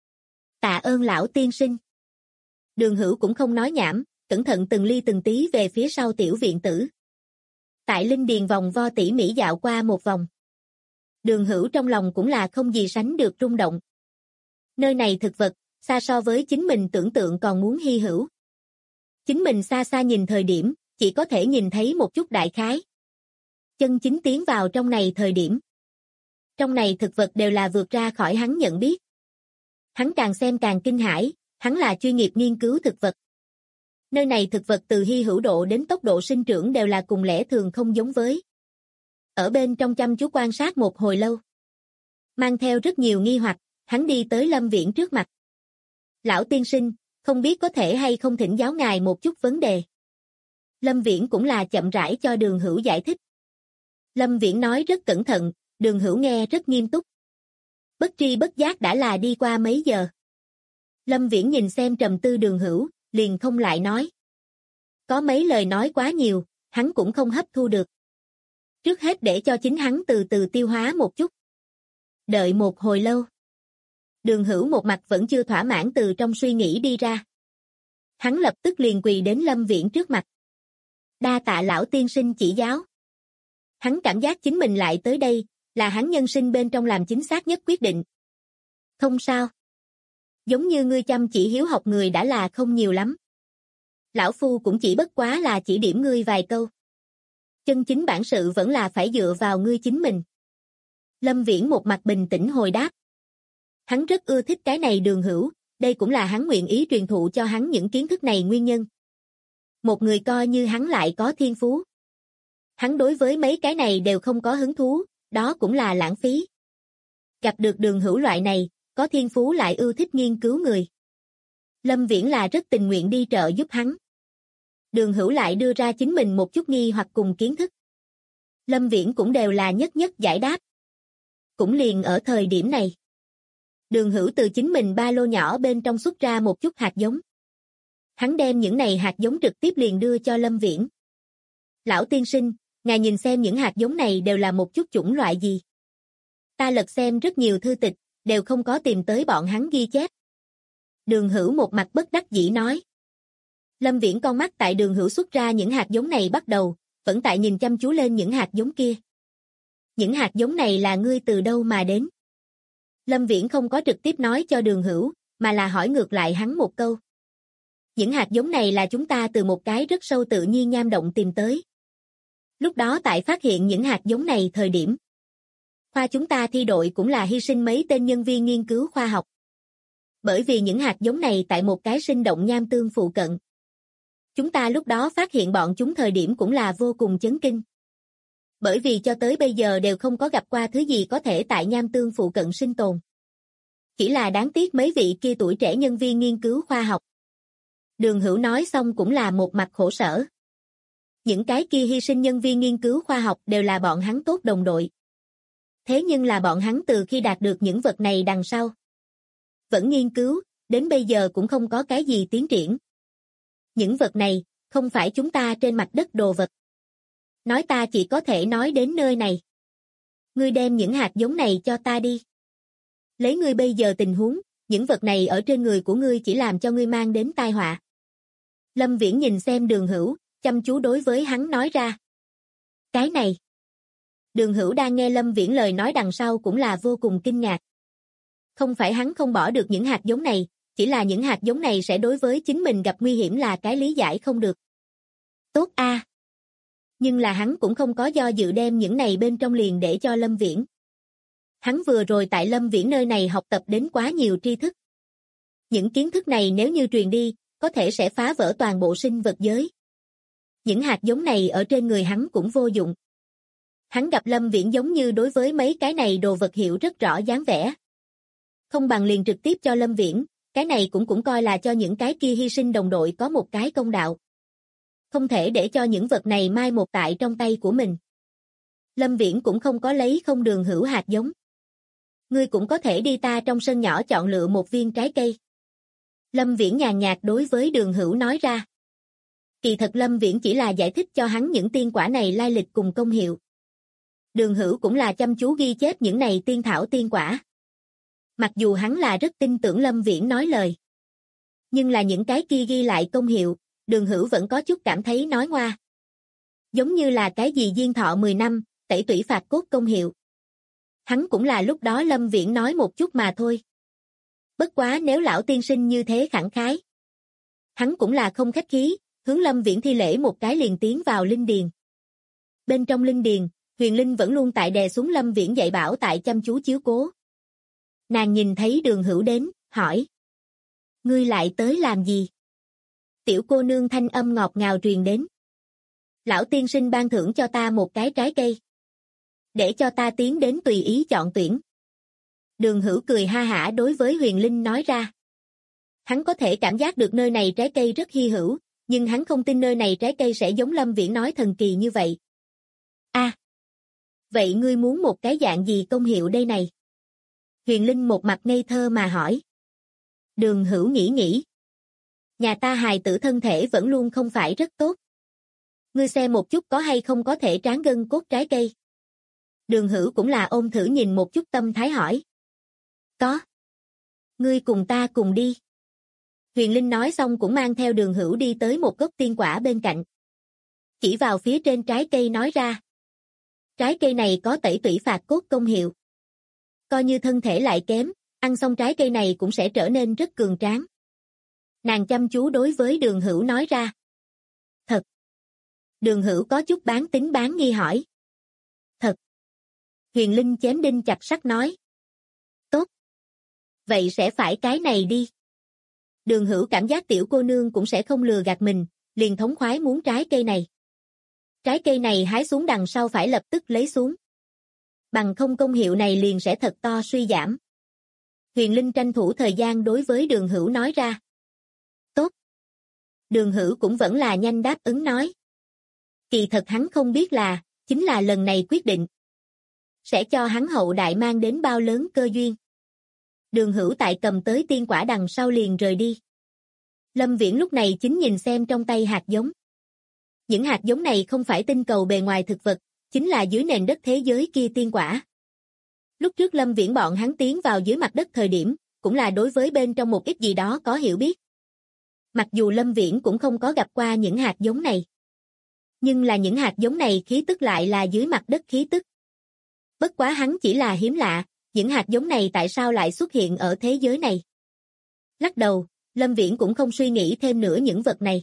Tạ ơn lão tiên sinh. Đường Hữu cũng không nói nhảm, cẩn thận từng ly từng tí về phía sau tiểu viện tử. Tại linh điền vòng vo tỉ mỉ dạo qua một vòng. Đường Hữu trong lòng cũng là không gì sánh được rung động. Nơi này thực vật, xa so với chính mình tưởng tượng còn muốn hy hữu. Chính mình xa xa nhìn thời điểm, chỉ có thể nhìn thấy một chút đại khái. Chân chính tiến vào trong này thời điểm. Trong này thực vật đều là vượt ra khỏi hắn nhận biết. Hắn càng xem càng kinh hãi, hắn là chuyên nghiệp nghiên cứu thực vật. Nơi này thực vật từ hy hữu độ đến tốc độ sinh trưởng đều là cùng lẽ thường không giống với. Ở bên trong chăm chú quan sát một hồi lâu. Mang theo rất nhiều nghi hoặc, hắn đi tới Lâm Viễn trước mặt. Lão tiên sinh, không biết có thể hay không thỉnh giáo ngài một chút vấn đề. Lâm Viễn cũng là chậm rãi cho Đường Hữu giải thích. Lâm Viễn nói rất cẩn thận, Đường Hữu nghe rất nghiêm túc. Bất tri bất giác đã là đi qua mấy giờ. Lâm Viễn nhìn xem trầm tư Đường Hữu, liền không lại nói. Có mấy lời nói quá nhiều, hắn cũng không hấp thu được. Trước hết để cho chính hắn từ từ tiêu hóa một chút. Đợi một hồi lâu. Đường Hữu một mặt vẫn chưa thỏa mãn từ trong suy nghĩ đi ra. Hắn lập tức liền quỳ đến Lâm Viễn trước mặt. Đa tạ lão tiên sinh chỉ giáo. Hắn cảm giác chính mình lại tới đây, là hắn nhân sinh bên trong làm chính xác nhất quyết định. Không sao. Giống như ngươi chăm chỉ hiếu học người đã là không nhiều lắm. Lão Phu cũng chỉ bất quá là chỉ điểm ngươi vài câu. Chân chính bản sự vẫn là phải dựa vào ngươi chính mình. Lâm Viễn một mặt bình tĩnh hồi đáp. Hắn rất ưa thích cái này Đường Hữu, đây cũng là hắn nguyện ý truyền thụ cho hắn những kiến thức này nguyên nhân. Một người coi như hắn lại có thiên phú. Hắn đối với mấy cái này đều không có hứng thú, đó cũng là lãng phí. Gặp được Đường Hữu loại này, có thiên phú lại ưa thích nghiên cứu người. Lâm Viễn là rất tình nguyện đi trợ giúp hắn. Đường Hữu lại đưa ra chính mình một chút nghi hoặc cùng kiến thức. Lâm Viễn cũng đều là nhất nhất giải đáp. Cũng liền ở thời điểm này. Đường Hữu từ chính mình ba lô nhỏ bên trong xuất ra một chút hạt giống. Hắn đem những này hạt giống trực tiếp liền đưa cho Lâm Viễn. Lão tiên sinh, ngài nhìn xem những hạt giống này đều là một chút chủng loại gì. Ta lật xem rất nhiều thư tịch, đều không có tìm tới bọn hắn ghi chép. Đường Hữu một mặt bất đắc dĩ nói. Lâm Viễn con mắt tại Đường Hữu xuất ra những hạt giống này bắt đầu, vẫn tại nhìn chăm chú lên những hạt giống kia. Những hạt giống này là ngươi từ đâu mà đến? Lâm Viễn không có trực tiếp nói cho Đường Hữu, mà là hỏi ngược lại hắn một câu. Những hạt giống này là chúng ta từ một cái rất sâu tự nhiên nham động tìm tới. Lúc đó tại phát hiện những hạt giống này thời điểm, khoa chúng ta thi đội cũng là hy sinh mấy tên nhân viên nghiên cứu khoa học. Bởi vì những hạt giống này tại một cái sinh động nham tương phụ cận. Chúng ta lúc đó phát hiện bọn chúng thời điểm cũng là vô cùng chấn kinh. Bởi vì cho tới bây giờ đều không có gặp qua thứ gì có thể tại nham tương phụ cận sinh tồn. Chỉ là đáng tiếc mấy vị kia tuổi trẻ nhân viên nghiên cứu khoa học. Đường Hữu nói xong cũng là một mặt khổ sở. Những cái kia hy sinh nhân viên nghiên cứu khoa học đều là bọn hắn tốt đồng đội. Thế nhưng là bọn hắn từ khi đạt được những vật này đằng sau. Vẫn nghiên cứu, đến bây giờ cũng không có cái gì tiến triển. Những vật này, Không phải chúng ta trên mặt đất đồ vật. Nói ta chỉ có thể nói đến nơi này. Ngươi đem những hạt giống này cho ta đi. Lấy ngươi bây giờ tình huống, những vật này ở trên người của ngươi chỉ làm cho ngươi mang đến tai họa. Lâm Viễn nhìn xem Đường Hữu, chăm chú đối với hắn nói ra. Cái này. Đường Hữu đang nghe Lâm Viễn lời nói đằng sau cũng là vô cùng kinh ngạc. Không phải hắn không bỏ được những hạt giống này, chỉ là những hạt giống này sẽ đối với chính mình gặp nguy hiểm là cái lý giải không được. Tốt a. Nhưng là hắn cũng không có do dự đem những này bên trong liền để cho Lâm Viễn. Hắn vừa rồi tại Lâm Viễn nơi này học tập đến quá nhiều tri thức. Những kiến thức này nếu như truyền đi, có thể sẽ phá vỡ toàn bộ sinh vật giới. Những hạt giống này ở trên người hắn cũng vô dụng. Hắn gặp Lâm Viễn giống như đối với mấy cái này đồ vật hiểu rất rõ dáng vẻ. Không bằng liền trực tiếp cho Lâm Viễn, cái này cũng coi là cho những cái kia hy sinh đồng đội có một cái công đạo. Không thể để cho những vật này mai một tại trong tay của mình. Lâm Viễn cũng không có lấy không Đường Hữu hạt giống. Ngươi cũng có thể đi ta trong sân nhỏ chọn lựa một viên trái cây. Lâm Viễn nhàn nhạt đối với Đường Hữu nói ra. Kỳ thật Lâm Viễn chỉ là giải thích cho hắn những tiên quả này lai lịch cùng công hiệu. Đường Hữu cũng là chăm chú ghi chép những này tiên thảo tiên quả. Mặc dù hắn là rất tin tưởng Lâm Viễn nói lời. Nhưng là những cái kia ghi lại công hiệu, Đường Hữu vẫn có chút cảm thấy nói ngoa. Giống như là cái gì diên thọ 10 năm, tẩy tủy phạt cốt công hiệu. Hắn cũng là lúc đó Lâm Viễn nói một chút mà thôi. Bất quá nếu lão tiên sinh như thế khẳng khái. Hắn cũng là không khách khí, hướng Lâm Viễn thi lễ một cái liền tiến vào linh điền. Bên trong linh điền, Huyền Linh vẫn luôn tại đè xuống Lâm Viễn dạy bảo tại chăm chú chiếu cố. Nàng nhìn thấy Đường Hữu đến, hỏi. Ngươi lại tới làm gì? Tiểu cô nương thanh âm ngọt ngào truyền đến. Lão tiên sinh ban thưởng cho ta một cái trái cây. Để cho ta tiến đến tùy ý chọn tuyển. Đường Hữu cười ha hả đối với Huyền Linh nói ra. Hắn có thể cảm giác được nơi này trái cây rất hy hữu, nhưng hắn không tin nơi này trái cây sẽ giống Lâm Viễn nói thần kỳ như vậy. Vậy ngươi muốn một cái dạng gì công hiệu đây này? Huyền Linh một mặt ngây thơ mà hỏi. Đường Hữu nghĩ. Nhà ta hài tử thân thể vẫn luôn không phải rất tốt. Ngươi xem một chút có hay không có thể tráng gân cốt trái cây. Đường Hữu cũng là ôm thử nhìn một chút tâm thái hỏi. Có. Ngươi cùng ta cùng đi. Huyền Linh nói xong cũng mang theo Đường Hữu đi tới một gốc tiên quả bên cạnh. Chỉ vào phía trên trái cây nói ra. Trái cây này có tẩy tủy phạt cốt công hiệu. Coi như thân thể lại kém, ăn xong trái cây này cũng sẽ trở nên rất cường tráng. Nàng chăm chú đối với Đường Hữu nói ra. Thật. Đường Hữu có chút bán tín bán nghi hỏi. Thật. Huyền Linh chém đinh chặt sắt nói. Tốt. Vậy sẽ phải cái này đi. Đường Hữu cảm giác tiểu cô nương cũng sẽ không lừa gạt mình, liền thống khoái muốn trái cây này. Trái cây này hái xuống đằng sau phải lập tức lấy xuống. Bằng không công hiệu này liền sẽ thật to suy giảm. Huyền Linh tranh thủ thời gian đối với Đường Hữu nói ra. Tốt. Đường Hữu cũng vẫn là nhanh đáp ứng nói. Kỳ thật hắn không biết là, chính là lần này quyết định. Sẽ cho hắn hậu đại mang đến bao lớn cơ duyên. Đường Hữu tại cầm tới tiên quả đằng sau liền rời đi. Lâm Viễn lúc này chính nhìn xem trong tay hạt giống. Những hạt giống này không phải tinh cầu bề ngoài thực vật, chính là dưới nền đất thế giới kia tiên quả. Lúc trước Lâm Viễn bọn hắn tiến vào dưới mặt đất thời điểm, cũng là đối với bên trong một ít gì đó có hiểu biết. Mặc dù Lâm Viễn cũng không có gặp qua những hạt giống này. Nhưng là những hạt giống này khí tức lại là dưới mặt đất khí tức. Bất quá hắn chỉ là hiếm lạ, những hạt giống này tại sao lại xuất hiện ở thế giới này? Lắc đầu, Lâm Viễn cũng không suy nghĩ thêm nữa những vật này.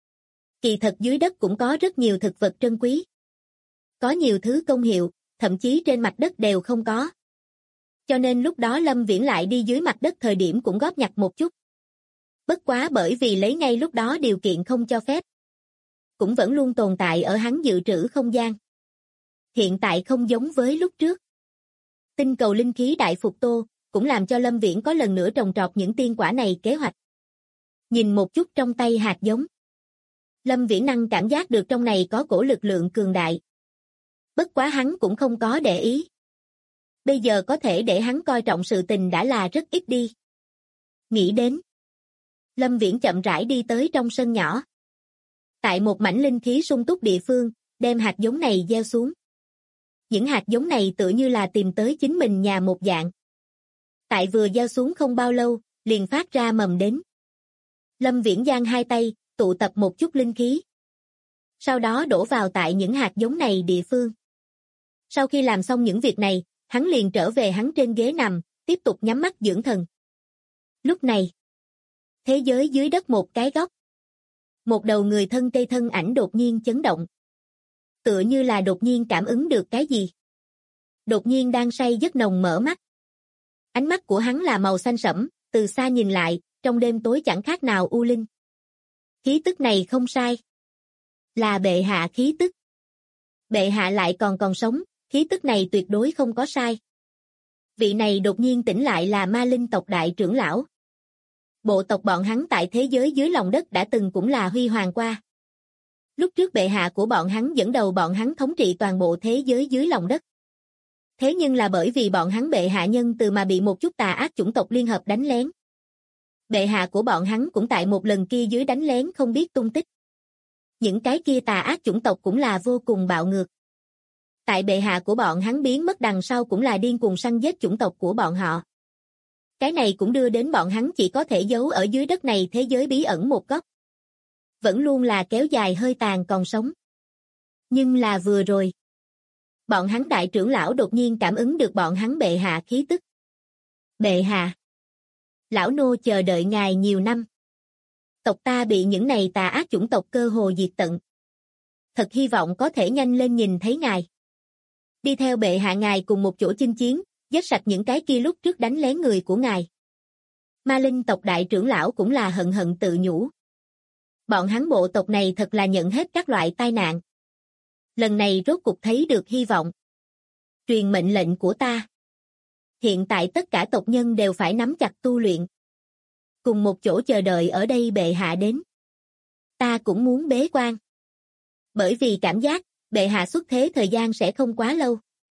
Kỳ thật dưới đất cũng có rất nhiều thực vật trân quý. Có nhiều thứ công hiệu, thậm chí trên mặt đất đều không có. Cho nên lúc đó Lâm Viễn lại đi dưới mặt đất thời điểm cũng góp nhặt một chút. Bất quá bởi vì lấy ngay lúc đó điều kiện không cho phép. Cũng vẫn luôn tồn tại ở hắn dự trữ không gian. Hiện tại không giống với lúc trước. Tinh cầu linh khí đại phục tô, cũng làm cho Lâm Viễn có lần nữa trồng trọt những tiên quả này kế hoạch. Nhìn một chút trong tay hạt giống. Lâm Viễn năng cảm giác được trong này có cổ lực lượng cường đại. Bất quá hắn cũng không có để ý. Bây giờ có thể để hắn coi trọng sự tình đã là rất ít đi. Nghĩ đến. Lâm Viễn chậm rãi đi tới trong sân nhỏ. Tại một mảnh linh khí sung túc địa phương, đem hạt giống này gieo xuống. Những hạt giống này tựa như là tìm tới chính mình nhà một dạng. Tại vừa gieo xuống không bao lâu, liền phát ra mầm đến. Lâm Viễn giang hai tay, tụ tập một chút linh khí. Sau đó đổ vào tại những hạt giống này địa phương. Sau khi làm xong những việc này, hắn liền trở về hắn trên ghế nằm, tiếp tục nhắm mắt dưỡng thần. Lúc này, thế giới dưới đất một cái góc. Một đầu người thân cây thân ảnh đột nhiên chấn động. Tựa như là đột nhiên cảm ứng được cái gì. Đột nhiên đang say giấc nồng mở mắt. Ánh mắt của hắn là màu xanh sẫm, từ xa nhìn lại, trong đêm tối chẳng khác nào u linh. Khí tức này không sai. Là bệ hạ khí tức. Bệ hạ lại còn sống, khí tức này tuyệt đối không có sai. Vị này đột nhiên tỉnh lại là Ma Linh tộc đại trưởng lão. Bộ tộc bọn hắn tại thế giới dưới lòng đất đã từng cũng là huy hoàng qua. Lúc trước bệ hạ của bọn hắn dẫn đầu bọn hắn thống trị toàn bộ thế giới dưới lòng đất. Thế nhưng là bởi vì bọn hắn bệ hạ nhân từ mà bị một chút tà ác chủng tộc liên hợp đánh lén. Bệ hạ của bọn hắn cũng tại một lần kia dưới đánh lén không biết tung tích. Những cái kia tà ác chủng tộc cũng là vô cùng bạo ngược. Tại bệ hạ của bọn hắn biến mất đằng sau cũng là điên cuồng săn giết chủng tộc của bọn họ. Cái này cũng đưa đến bọn hắn chỉ có thể giấu ở dưới đất này thế giới bí ẩn một góc. Vẫn luôn là kéo dài hơi tàn còn sống. Nhưng là vừa rồi. Bọn hắn đại trưởng lão đột nhiên cảm ứng được bọn hắn bệ hạ khí tức. Bệ hạ. Lão nô chờ đợi ngài nhiều năm. Tộc ta bị những này tà ác chủng tộc cơ hồ diệt tận. Thật hy vọng có thể nhanh lên nhìn thấy ngài. Đi theo bệ hạ ngài cùng một chỗ chinh chiến, giết sạch những cái kia lúc trước đánh lén người của ngài. Ma Linh tộc đại trưởng lão cũng là hận hận tự nhủ. Bọn hắn bộ tộc này thật là nhận hết các loại tai nạn. Lần này rốt cục thấy được hy vọng. Truyền mệnh lệnh của ta. Hiện tại tất cả tộc nhân đều phải nắm chặt tu luyện. Cùng một chỗ chờ đợi ở đây bệ hạ đến. Ta cũng muốn bế quan. Bởi vì cảm giác, bệ hạ xuất thế thời gian sẽ không quá lâu.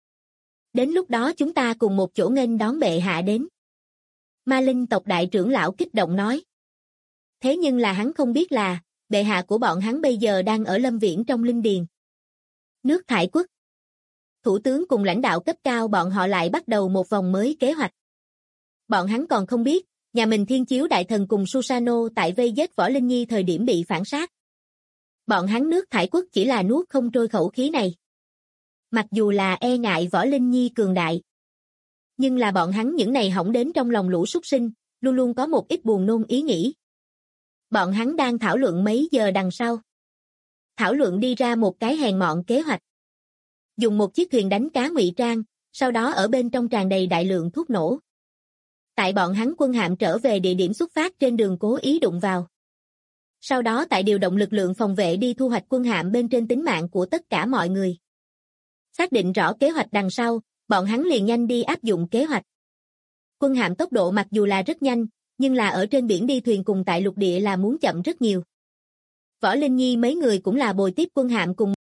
Đến lúc đó chúng ta cùng một chỗ nghênh đón bệ hạ đến. Ma Linh tộc đại trưởng lão kích động nói. Thế nhưng là hắn không biết là, bệ hạ của bọn hắn bây giờ đang ở Lâm Viễn trong linh điền. Nước Thải Quốc. Thủ tướng cùng lãnh đạo cấp cao bọn họ lại bắt đầu một vòng mới kế hoạch. Bọn hắn còn không biết, nhà mình Thiên Chiếu Đại Thần cùng Susano tại vây giết Võ Linh Nhi thời điểm bị phản sát. Bọn hắn Nước Thải Quốc chỉ là nuốt không trôi khẩu khí này. Mặc dù là e ngại Võ Linh Nhi cường đại. Nhưng là bọn hắn những này hỏng đến trong lòng lũ súc sinh, luôn luôn có một ít buồn nôn ý nghĩ. Bọn hắn đang thảo luận mấy giờ đằng sau. Thảo luận đi ra một cái hèn mọn kế hoạch. Dùng một chiếc thuyền đánh cá ngụy trang, sau đó ở bên trong tràn đầy đại lượng thuốc nổ. Tại bọn hắn quân hạm trở về địa điểm xuất phát trên đường cố ý đụng vào. Sau đó tại điều động lực lượng phòng vệ đi thu hoạch quân hạm bên trên tính mạng của tất cả mọi người. Xác định rõ kế hoạch đằng sau, bọn hắn liền nhanh đi áp dụng kế hoạch. Quân hạm tốc độ mặc dù là rất nhanh, nhưng là ở trên biển đi thuyền cùng tại lục địa là muốn chậm rất nhiều. Võ Linh Nhi mấy người cũng là bồi tiếp quân hạm cùng.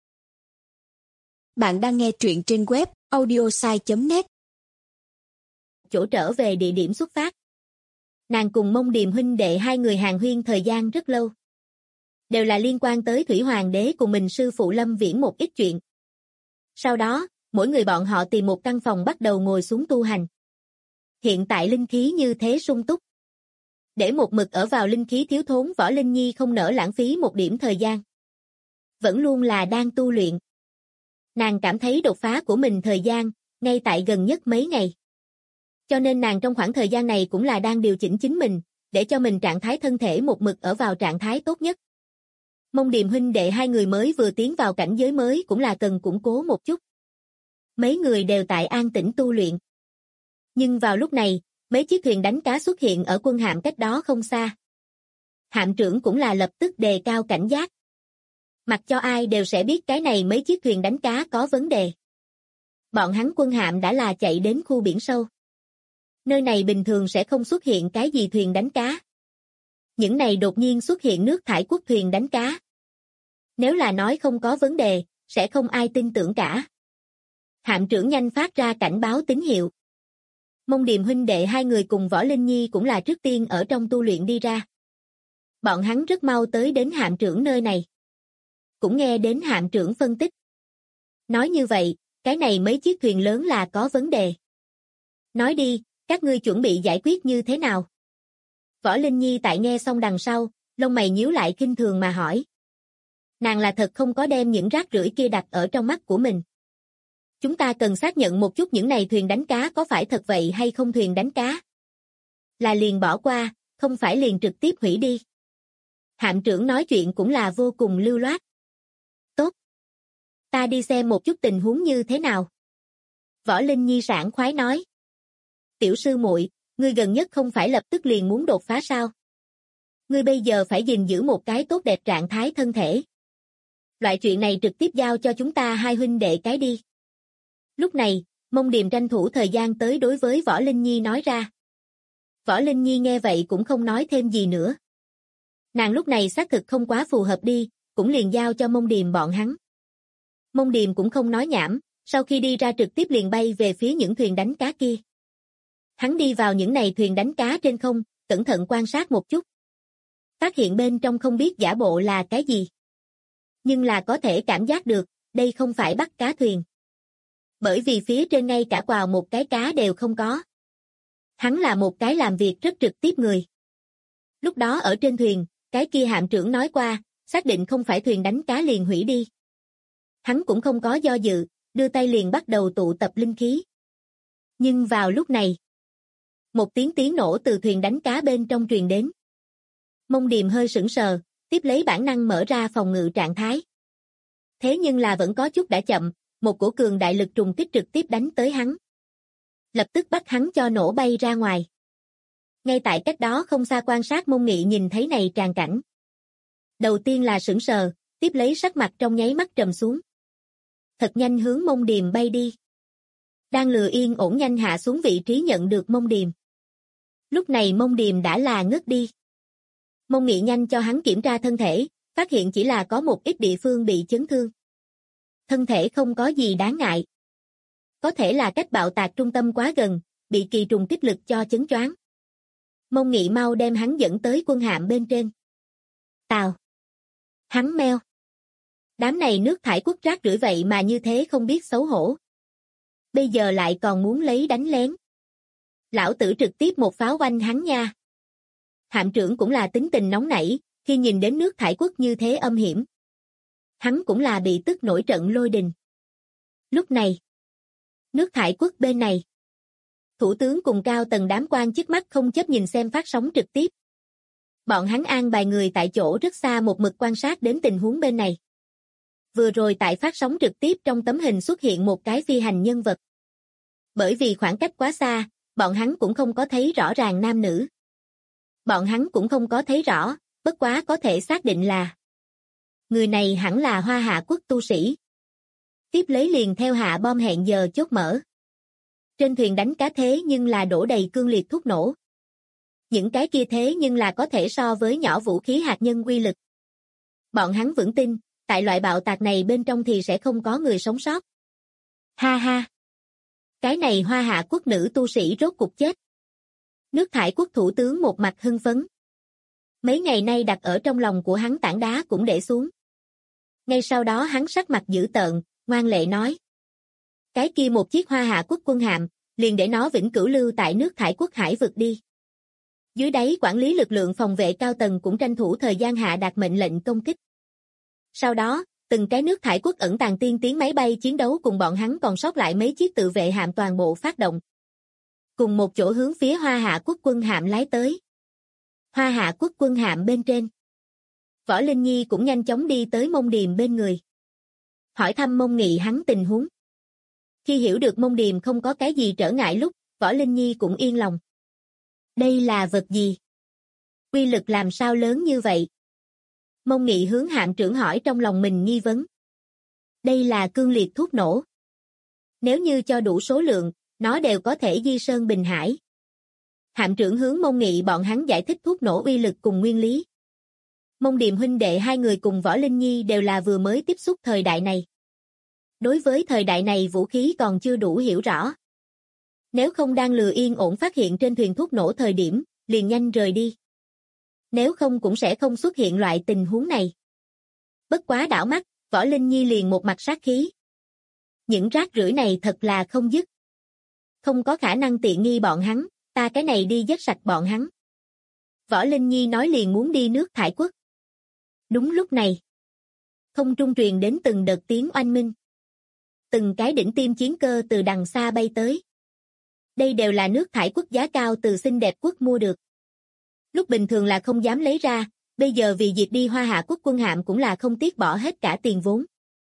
Bạn đang nghe truyện trên web audiosai.net. Chỗ trở về địa điểm xuất phát. Nàng cùng Mông Điềm huynh đệ hai người hàn huyên thời gian rất lâu. Đều là liên quan tới Thủy Hoàng đế cùng mình sư phụ Lâm Viễn một ít chuyện. Sau đó, mỗi người bọn họ tìm một căn phòng bắt đầu ngồi xuống tu hành. Hiện tại linh khí như thế sung túc. Để một mực ở vào linh khí thiếu thốn Võ Linh Nhi không nỡ lãng phí một điểm thời gian. Vẫn luôn là đang tu luyện. Nàng cảm thấy đột phá của mình thời gian, ngay tại gần nhất mấy ngày. Cho nên nàng trong khoảng thời gian này cũng là đang điều chỉnh chính mình, để cho mình trạng thái thân thể một mực ở vào trạng thái tốt nhất. Mông Điềm huynh đệ hai người mới vừa tiến vào cảnh giới mới cũng là cần củng cố một chút. Mấy người đều tại an tĩnh tu luyện. Nhưng vào lúc này, mấy chiếc thuyền đánh cá xuất hiện ở quân hạm cách đó không xa. Hạm trưởng cũng là lập tức đề cao cảnh giác. Mặc cho ai đều sẽ biết cái này mấy chiếc thuyền đánh cá có vấn đề. Bọn hắn quân hạm đã là chạy đến khu biển sâu. Nơi này bình thường sẽ không xuất hiện cái gì thuyền đánh cá. Những này đột nhiên xuất hiện Nước Thải Quốc thuyền đánh cá. Nếu là nói không có vấn đề, sẽ không ai tin tưởng cả. Hạm trưởng nhanh phát ra cảnh báo tín hiệu. Mông Điềm huynh đệ hai người cùng Võ Linh Nhi cũng là trước tiên ở trong tu luyện đi ra. Bọn hắn rất mau tới đến hạm trưởng nơi này. cũng nghe đến hạm trưởng phân tích. Nói như vậy, cái này mấy chiếc thuyền lớn là có vấn đề. Nói đi, các ngươi chuẩn bị giải quyết như thế nào? Võ Linh Nhi tại nghe xong đằng sau, lông mày nhíu lại kinh thường mà hỏi. Nàng là thật không có đem những rác rưởi kia đặt ở trong mắt của mình. Chúng ta cần xác nhận một chút những này thuyền đánh cá có phải thật vậy hay không thuyền đánh cá. Là liền bỏ qua, không phải liền trực tiếp hủy đi. Hạm trưởng nói chuyện cũng là vô cùng lưu loát. Tốt. Ta đi xem một chút tình huống như thế nào. Võ Linh Nhi sảng khoái nói. Tiểu sư muội, ngươi gần nhất không phải lập tức liền muốn đột phá sao? Ngươi bây giờ phải gìn giữ một cái tốt đẹp trạng thái thân thể. Loại chuyện này trực tiếp giao cho chúng ta hai huynh đệ cái đi. Lúc này, Mông Điềm tranh thủ thời gian tới đối với Võ Linh Nhi nói ra. Võ Linh Nhi nghe vậy cũng không nói thêm gì nữa. Nàng lúc này xác thực không quá phù hợp đi, cũng liền giao cho Mông Điềm bọn hắn. Mông Điềm cũng không nói nhảm, sau khi đi ra trực tiếp liền bay về phía những thuyền đánh cá kia. Hắn đi vào những này thuyền đánh cá trên không, cẩn thận quan sát một chút. Phát hiện bên trong không biết giả bộ là cái gì. Nhưng là có thể cảm giác được, đây không phải bắt cá thuyền. Bởi vì phía trên ngay cả quào một cái cá đều không có. Hắn là một cái làm việc rất trực tiếp người. Lúc đó ở trên thuyền, cái kia hạm trưởng nói qua, xác định không phải thuyền đánh cá liền hủy đi. Hắn cũng không có do dự, đưa tay liền bắt đầu tụ tập linh khí. Nhưng vào lúc này, một tiếng nổ từ thuyền đánh cá bên trong truyền đến. Mông Điềm hơi sững sờ, tiếp lấy bản năng mở ra phòng ngự trạng thái. Thế nhưng là vẫn có chút đã chậm, một cổ cường đại lực trùng kích trực tiếp đánh tới hắn. Lập tức bắt hắn cho nổ bay ra ngoài. Ngay tại cách đó không xa quan sát Mông Nghị nhìn thấy này tràn cảnh. Đầu tiên là sững sờ, tiếp lấy sắc mặt trong nháy mắt trầm xuống. Thật nhanh hướng Mông Điềm bay đi. Đang lừa yên ổn nhanh hạ xuống vị trí nhận được Mông Điềm. Lúc này Mông Điềm đã là ngất đi. Mông Nghị nhanh cho hắn kiểm tra thân thể, phát hiện chỉ là có một ít địa phương bị chấn thương. Thân thể không có gì đáng ngại. Có thể là cách bạo tạc trung tâm quá gần, bị kỳ trùng kích lực cho chấn choáng. Mông Nghị mau đem hắn dẫn tới quân hạm bên trên. Tào. Hắn meo. Đám này nước thải quốc rác rưởi vậy mà như thế không biết xấu hổ. Bây giờ lại còn muốn lấy đánh lén. Lão tử trực tiếp một pháo oanh hắn nha. Hạm trưởng cũng là tính tình nóng nảy, khi nhìn đến nước thải quốc như thế âm hiểm. Hắn cũng là bị tức nổi trận lôi đình. Lúc này, nước thải quốc bên này, thủ tướng cùng cao tầng đám quan chức mắt không chấp nhìn xem phát sóng trực tiếp. Bọn hắn an bài người tại chỗ rất xa một mực quan sát đến tình huống bên này. Vừa rồi tại phát sóng trực tiếp trong tấm hình xuất hiện một cái phi hành nhân vật. Bởi vì khoảng cách quá xa, bọn hắn cũng không có thấy rõ ràng nam nữ. Bọn hắn cũng không có thấy rõ, bất quá có thể xác định là người này hẳn là Hoa Hạ quốc tu sĩ. Tiếp lấy liền theo hạ bom hẹn giờ chốt mở. Trên thuyền đánh cá thế nhưng là đổ đầy cương liệt thuốc nổ. Những cái kia thế nhưng là có thể so với nhỏ vũ khí hạt nhân uy lực. Bọn hắn vững tin, tại loại bạo tạc này bên trong thì sẽ không có người sống sót. Ha ha! Cái này Hoa Hạ quốc nữ tu sĩ rốt cục chết. Nước thải quốc thủ tướng một mặt hưng phấn. Mấy ngày nay đặt ở trong lòng của hắn tảng đá cũng để xuống. Ngay sau đó hắn sắc mặt dữ tợn, ngoan lệ nói. Cái kia một chiếc Hoa Hạ quốc quân hạm, liền để nó vĩnh cửu lưu tại nước thải quốc hải vực đi. Dưới đáy quản lý lực lượng phòng vệ cao tầng cũng tranh thủ thời gian hạ đạt mệnh lệnh công kích. Sau đó, từng cái nước thải quốc ẩn tàng tiên tiến máy bay chiến đấu cùng bọn hắn còn sót lại mấy chiếc tự vệ hạm toàn bộ phát động. Cùng một chỗ hướng phía Hoa Hạ quốc quân hạm lái tới. Hoa Hạ quốc quân hạm bên trên. Võ Linh Nhi cũng nhanh chóng đi tới Mông Điềm bên người. Hỏi thăm Mông Nghị hắn tình huống. Khi hiểu được Mông Điềm không có cái gì trở ngại lúc, Võ Linh Nhi cũng yên lòng. Đây là vật gì? Uy lực làm sao lớn như vậy? Mông Nghị hướng hạm trưởng hỏi trong lòng mình nghi vấn. Đây là cương liệt thuốc nổ. Nếu như cho đủ số lượng, nó đều có thể di sơn bình hải. Hạm trưởng hướng Mông Nghị bọn hắn giải thích thuốc nổ uy lực cùng nguyên lý. Mông Điềm huynh đệ hai người cùng Võ Linh Nhi đều là vừa mới tiếp xúc thời đại này. Đối với thời đại này vũ khí còn chưa đủ hiểu rõ. Nếu không đang lừa yên ổn phát hiện trên thuyền thuốc nổ thời điểm, liền nhanh rời đi. Nếu không cũng sẽ không xuất hiện loại tình huống này. Bất quá đảo mắt, Võ Linh Nhi liền một mặt sát khí. Những rác rưởi này thật là không dứt. Không có khả năng tiện nghi bọn hắn, ta cái này đi dứt sạch bọn hắn. Võ Linh Nhi nói liền muốn đi nước thải quốc. Đúng lúc này, không trung truyền đến từng đợt tiếng oanh minh. Từng cái đỉnh tim chiến cơ từ đằng xa bay tới. Đây đều là nước thải quốc giá cao từ xinh đẹp quốc mua được. Lúc bình thường là không dám lấy ra, bây giờ vì diệt đi Hoa Hạ quốc quân hạm cũng là không tiếc bỏ hết cả tiền vốn.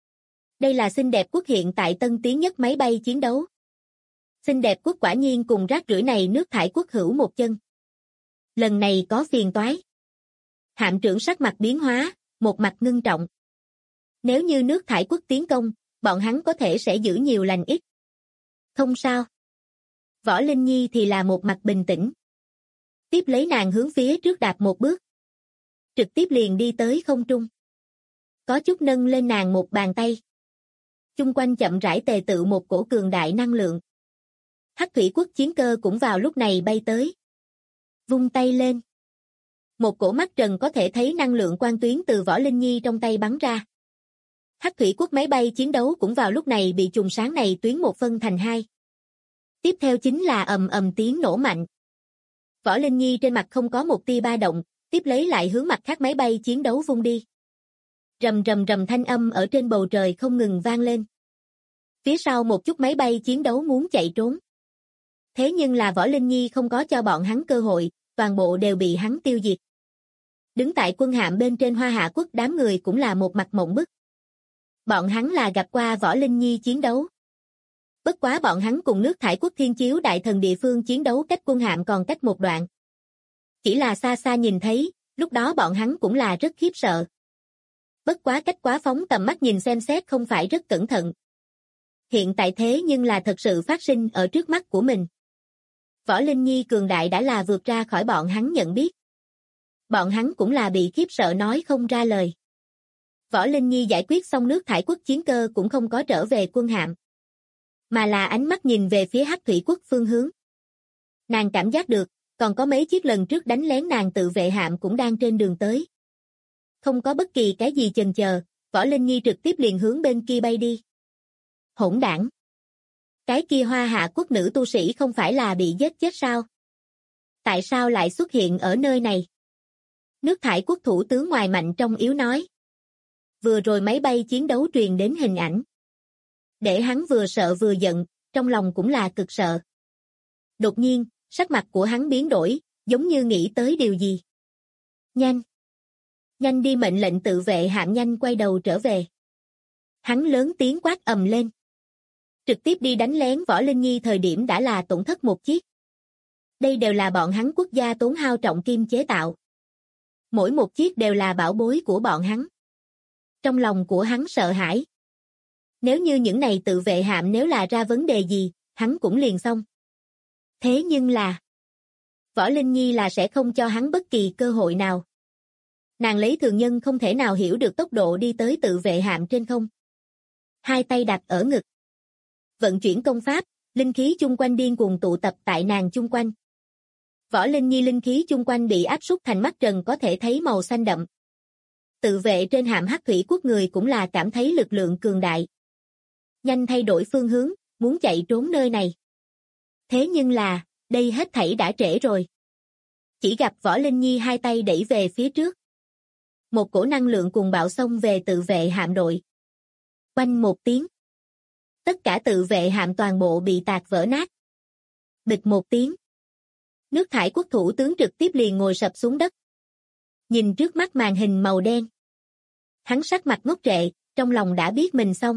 Đây là xinh đẹp quốc hiện tại tân tiến nhất máy bay chiến đấu. Xinh đẹp quốc quả nhiên cùng rác rưởi này nước thải quốc hữu một chân. Lần này có phiền toái. Hạm trưởng sắc mặt biến hóa, một mặt ngưng trọng. Nếu như nước thải quốc tiến công, bọn hắn có thể sẽ giữ nhiều lành ít. Không sao. Võ Linh Nhi thì là một mặt bình tĩnh. Tiếp lấy nàng hướng phía trước đạp một bước. Trực tiếp liền đi tới không trung. Có chút nâng lên nàng một bàn tay. Chung quanh chậm rãi tề tự một cổ cường đại năng lượng. Hắc thủy quốc chiến cơ cũng vào lúc này bay tới. Vung tay lên. Một cổ mắt trần có thể thấy năng lượng quang tuyến từ Võ Linh Nhi trong tay bắn ra. Hắc thủy quốc máy bay chiến đấu cũng vào lúc này bị chùm sáng này tuyến một phân thành hai. Tiếp theo chính là ầm ầm tiếng nổ mạnh. Võ Linh Nhi trên mặt không có một tia ba động, tiếp lấy lại hướng mặt khác máy bay chiến đấu vung đi. Rầm rầm rầm thanh âm ở trên bầu trời không ngừng vang lên. Phía sau một chút máy bay chiến đấu muốn chạy trốn. Thế nhưng là Võ Linh Nhi không có cho bọn hắn cơ hội, toàn bộ đều bị hắn tiêu diệt. Đứng tại quân hạm bên trên Hoa Hạ quốc đám người cũng là một mặt mộng bức. Bọn hắn là gặp qua Võ Linh Nhi chiến đấu. Bất quá bọn hắn cùng nước thải quốc Thiên Chiếu Đại Thần địa phương chiến đấu cách quân hạm còn cách một đoạn. Chỉ là xa xa nhìn thấy, lúc đó bọn hắn cũng là rất khiếp sợ. Bất quá cách quá phóng tầm mắt nhìn xem xét không phải rất cẩn thận. Hiện tại thế nhưng là thật sự phát sinh ở trước mắt của mình. Võ Linh Nhi cường đại đã là vượt ra khỏi bọn hắn nhận biết. Bọn hắn cũng là bị khiếp sợ nói không ra lời. Võ Linh Nhi giải quyết xong nước thải quốc chiến cơ cũng không có trở về quân hạm. Mà là ánh mắt nhìn về phía Hắc thủy quốc phương hướng. Nàng cảm giác được, còn có mấy chiếc lần trước đánh lén nàng tự vệ hạm cũng đang trên đường tới. Không có bất kỳ cái gì chần chờ, Võ Linh Nhi trực tiếp liền hướng bên kia bay đi. Hỗn đảng! Cái kia Hoa Hạ quốc nữ tu sĩ không phải là bị giết chết sao? Tại sao lại xuất hiện ở nơi này? Nước thải quốc thủ tướng ngoài mạnh trong yếu nói. Vừa rồi máy bay chiến đấu truyền đến hình ảnh. Để hắn vừa sợ vừa giận, trong lòng cũng là cực sợ. Đột nhiên, sắc mặt của hắn biến đổi, giống như nghĩ tới điều gì. Nhanh! Nhanh đi mệnh lệnh tự vệ hạm nhanh quay đầu trở về. Hắn lớn tiếng quát ầm lên. Trực tiếp đi đánh lén Võ Linh Nhi thời điểm đã là tổn thất một chiếc. Đây đều là bọn hắn quốc gia tốn hao trọng kim chế tạo. Mỗi một chiếc đều là bảo bối của bọn hắn. Trong lòng của hắn sợ hãi. Nếu như những này tự vệ hạm nếu là ra vấn đề gì, hắn cũng liền xong. Thế nhưng là Võ Linh Nhi là sẽ không cho hắn bất kỳ cơ hội nào. Nàng lấy thường nhân không thể nào hiểu được tốc độ đi tới tự vệ hạm trên không. Hai tay đặt ở ngực. Vận chuyển công pháp, linh khí chung quanh điên cuồng tụ tập tại nàng chung quanh. Võ Linh Nhi linh khí chung quanh bị áp súc thành mắt trần có thể thấy màu xanh đậm. Tự vệ trên hạm Hắc thủy quốc người cũng là cảm thấy lực lượng cường đại. Nhanh thay đổi phương hướng, muốn chạy trốn nơi này. Thế nhưng là, đây hết thảy đã trễ rồi. Chỉ gặp Võ Linh Nhi hai tay đẩy về phía trước. Một cổ năng lượng cuồng bạo xông về tự vệ hạm đội. Oanh một tiếng. Tất cả tự vệ hạm toàn bộ bị tạc vỡ nát. Bịch một tiếng. Nước thải quốc thủ tướng trực tiếp liền ngồi sập xuống đất. Nhìn trước mắt màn hình màu đen. Hắn sắc mặt ngốc trệ, trong lòng đã biết mình xong.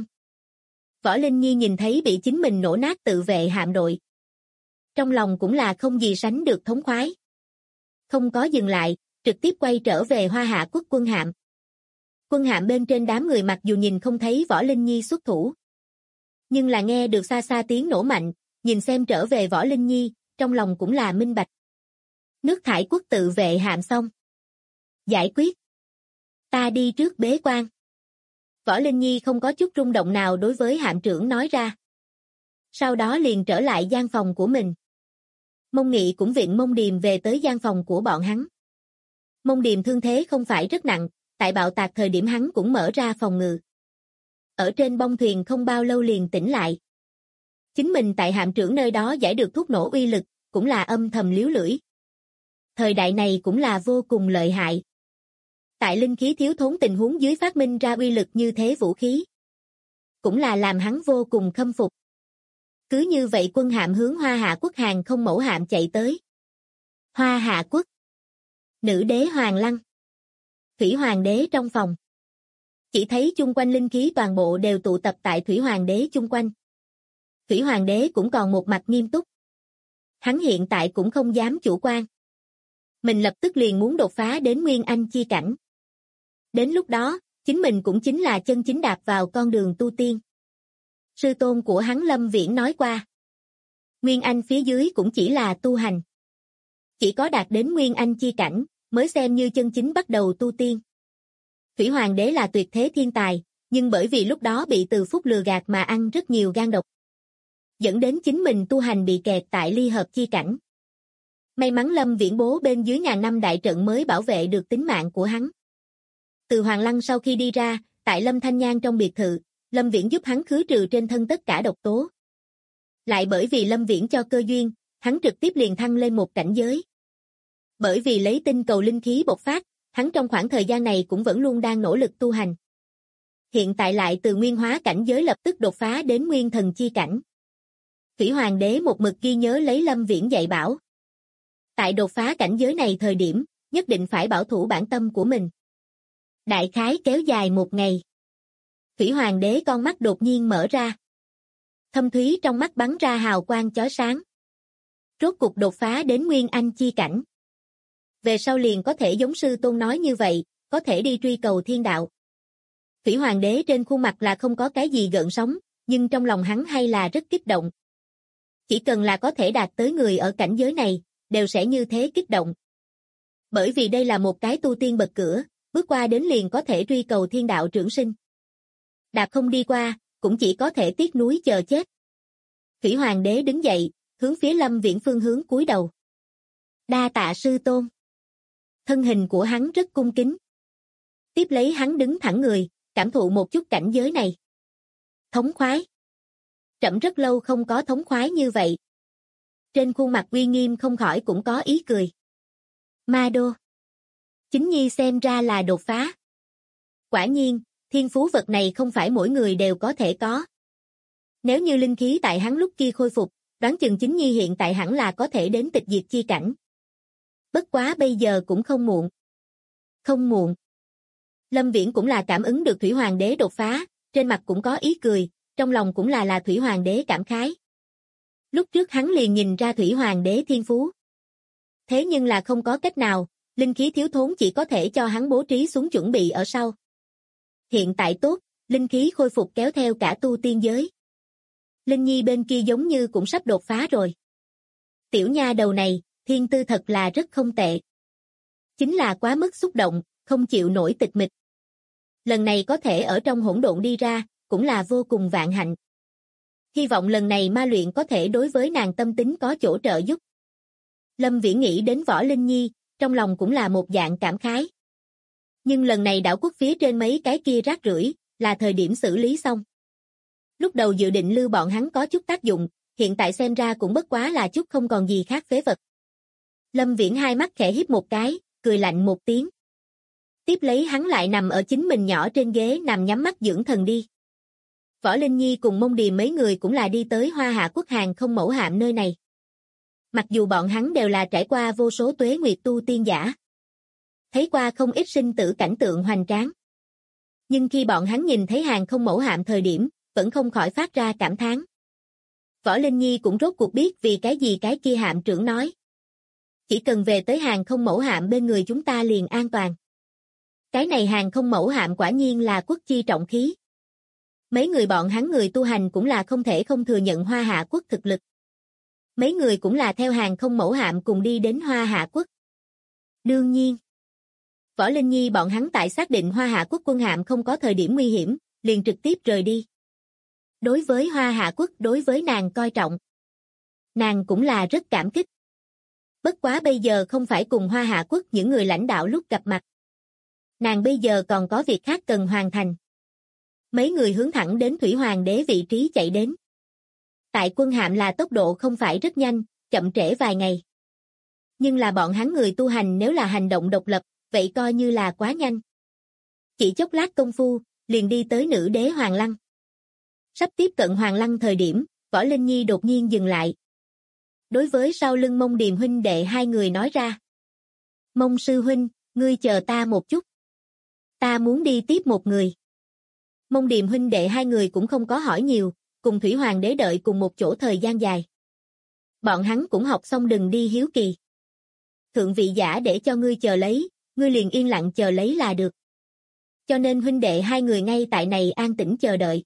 Võ Linh Nhi nhìn thấy bị chính mình nổ nát tự vệ hạm đội. Trong lòng cũng là không gì sánh được thống khoái. Không có dừng lại, trực tiếp quay trở về Hoa Hạ quốc quân hạm. Quân hạm bên trên đám người mặc dù nhìn không thấy Võ Linh Nhi xuất thủ. Nhưng là nghe được xa xa tiếng nổ mạnh, nhìn xem trở về Võ Linh Nhi, trong lòng cũng là minh bạch. Nước thải quốc tự vệ hạm xong. Giải quyết. Ta đi trước bế quan. Võ Linh Nhi không có chút rung động nào đối với hạm trưởng nói ra. Sau đó liền trở lại gian phòng của mình. Mông Nghị cũng viện Mông Điềm về tới gian phòng của bọn hắn. Mông Điềm thương thế không phải rất nặng, tại bạo tạc thời điểm hắn cũng mở ra phòng ngự. Ở trên bông thuyền không bao lâu liền tỉnh lại. Chính mình tại hạm trưởng nơi đó giải được thuốc nổ uy lực, cũng là âm thầm líu lưỡi. Thời đại này cũng là vô cùng lợi hại. Tại linh khí thiếu thốn tình huống dưới phát minh ra uy lực như thế vũ khí. Cũng là làm hắn vô cùng khâm phục. Cứ như vậy quân hạm hướng Hoa Hạ quốc hàng không mẫu hạm chạy tới. Hoa Hạ quốc. Nữ đế Hoàng Lăng. Thủy Hoàng đế trong phòng. Chỉ thấy chung quanh linh khí toàn bộ đều tụ tập tại Thủy Hoàng đế chung quanh. Thủy Hoàng đế cũng còn một mặt nghiêm túc. Hắn hiện tại cũng không dám chủ quan. Mình lập tức liền muốn đột phá đến Nguyên Anh chi cảnh. Đến lúc đó, chính mình cũng chính là chân chính đạp vào con đường tu tiên. Sư tôn của hắn Lâm Viễn nói qua. Nguyên Anh phía dưới cũng chỉ là tu hành. Chỉ có đạt đến Nguyên Anh chi cảnh, mới xem như chân chính bắt đầu tu tiên. Thủy Hoàng đế là tuyệt thế thiên tài, nhưng bởi vì lúc đó bị Từ Phúc lừa gạt mà ăn rất nhiều gan độc. Dẫn đến chính mình tu hành bị kẹt tại ly hợp chi cảnh. May mắn Lâm Viễn bố bên dưới ngàn năm đại trận mới bảo vệ được tính mạng của hắn. Từ Hoàng Lăng sau khi đi ra, tại Lâm Thanh Nhan trong biệt thự, Lâm Viễn giúp hắn khứ trừ trên thân tất cả độc tố. Lại bởi vì Lâm Viễn cho cơ duyên, hắn trực tiếp liền thăng lên một cảnh giới. Bởi vì lấy tinh cầu linh khí bộc phát, hắn trong khoảng thời gian này cũng vẫn luôn đang nỗ lực tu hành. Hiện tại lại từ nguyên hóa cảnh giới lập tức đột phá đến nguyên thần chi cảnh. Thủy Hoàng đế một mực ghi nhớ lấy Lâm Viễn dạy bảo. Tại đột phá cảnh giới này thời điểm, nhất định phải bảo thủ bản tâm của mình. Đại khái kéo dài một ngày. Thủy Hoàng đế con mắt đột nhiên mở ra. Thâm thúy trong mắt bắn ra hào quang chói sáng. Rốt cục đột phá đến Nguyên Anh chi cảnh. Về sau liền có thể giống sư tôn nói như vậy, có thể đi truy cầu thiên đạo. Thủy Hoàng đế trên khuôn mặt là không có cái gì gợn sóng, nhưng trong lòng hắn hay là rất kích động. Chỉ cần là có thể đạt tới người ở cảnh giới này, đều sẽ như thế kích động. Bởi vì đây là một cái tu tiên bậc cửa, bước qua đến liền có thể truy cầu thiên đạo trưởng sinh. Đạp không đi qua, cũng chỉ có thể tiếc núi chờ chết. Thủy Hoàng đế đứng dậy, hướng phía Lâm Viễn phương hướng cúi đầu. Đa tạ sư tôn. Thân hình của hắn rất cung kính. Tiếp lấy hắn đứng thẳng người, cảm thụ một chút cảnh giới này. Thống khoái. Trẫm rất lâu không có thống khoái như vậy. Trên khuôn mặt uy nghiêm không khỏi cũng có ý cười. Ma đô. Chính nhi xem ra là đột phá. Quả nhiên, thiên phú vật này không phải mỗi người đều có thể có. Nếu như linh khí tại hắn lúc kia khôi phục, đoán chừng chính nhi hiện tại hẳn là có thể đến tịch diệt chi cảnh. Bất quá bây giờ cũng không muộn. Không muộn. Lâm Viễn cũng là cảm ứng được Thủy Hoàng đế đột phá, trên mặt cũng có ý cười, trong lòng cũng là Thủy Hoàng đế cảm khái. Lúc trước hắn liền nhìn ra Thủy Hoàng đế thiên phú. Thế nhưng là không có cách nào, linh khí thiếu thốn chỉ có thể cho hắn bố trí xuống chuẩn bị ở sau. Hiện tại tốt, linh khí khôi phục kéo theo cả tu tiên giới. Linh Nhi bên kia giống như cũng sắp đột phá rồi. Tiểu nha đầu này, thiên tư thật là rất không tệ. Chính là quá mức xúc động, không chịu nổi tịch mịch. Lần này có thể ở trong hỗn độn đi ra, cũng là vô cùng vạn hạnh. Hy vọng lần này ma luyện có thể đối với nàng tâm tính có chỗ trợ giúp. Lâm Viễn nghĩ đến Võ Linh Nhi, trong lòng cũng là một dạng cảm khái. Nhưng lần này đảo quốc phía trên mấy cái kia rác rưởi, là thời điểm xử lý xong. Lúc đầu dự định lưu bọn hắn có chút tác dụng, hiện tại xem ra cũng bất quá là chút không còn gì khác phế vật. Lâm Viễn hai mắt khẽ híp một cái, cười lạnh một tiếng. Tiếp lấy hắn lại nằm ở chính mình nhỏ trên ghế nằm nhắm mắt dưỡng thần đi. Võ Linh Nhi cùng Mông Điềm mấy người cũng là đi tới Hoa Hạ quốc hàng không mẫu hạm nơi này. Mặc dù bọn hắn đều là trải qua vô số tuế nguyệt tu tiên giả. Thấy qua không ít sinh tử cảnh tượng hoành tráng. Nhưng khi bọn hắn nhìn thấy hàng không mẫu hạm thời điểm, vẫn không khỏi phát ra cảm thán. Võ Linh Nhi cũng rốt cuộc biết vì cái gì cái kia hạm trưởng nói. Chỉ cần về tới hàng không mẫu hạm bên người chúng ta liền an toàn. Cái này hàng không mẫu hạm quả nhiên là quốc chi trọng khí. Mấy người bọn hắn người tu hành cũng là không thể không thừa nhận Hoa Hạ quốc thực lực. Mấy người cũng là theo hàng không mẫu hạm cùng đi đến Hoa Hạ quốc. Đương nhiên, Võ Linh Nhi bọn hắn tại xác định Hoa Hạ quốc quân hạm không có thời điểm nguy hiểm, liền trực tiếp rời đi. Đối với Hoa Hạ quốc, đối với nàng coi trọng. Nàng cũng là rất cảm kích. Bất quá bây giờ không phải cùng Hoa Hạ quốc những người lãnh đạo lúc gặp mặt. Nàng bây giờ còn có việc khác cần hoàn thành. Mấy người hướng thẳng đến Thủy Hoàng đế vị trí chạy đến. Tại quân hạm là tốc độ không phải rất nhanh, chậm trễ vài ngày. Nhưng là bọn hắn người tu hành nếu là hành động độc lập, vậy coi như là quá nhanh. Chỉ chốc lát công phu, liền đi tới nữ đế Hoàng Lăng. Sắp tiếp cận Hoàng Lăng thời điểm, Võ Linh Nhi đột nhiên dừng lại. Đối với sau lưng Mông Điềm huynh đệ hai người nói ra. Mông sư huynh, ngươi chờ ta một chút. Ta muốn đi tiếp một người. Mông Điềm huynh đệ hai người cũng không có hỏi nhiều, cùng Thủy Hoàng đế đợi cùng một chỗ thời gian dài. Bọn hắn cũng học xong đừng đi hiếu kỳ. Thượng vị giả để cho ngươi chờ lấy, ngươi liền yên lặng chờ lấy là được. Cho nên huynh đệ hai người ngay tại này an tĩnh chờ đợi.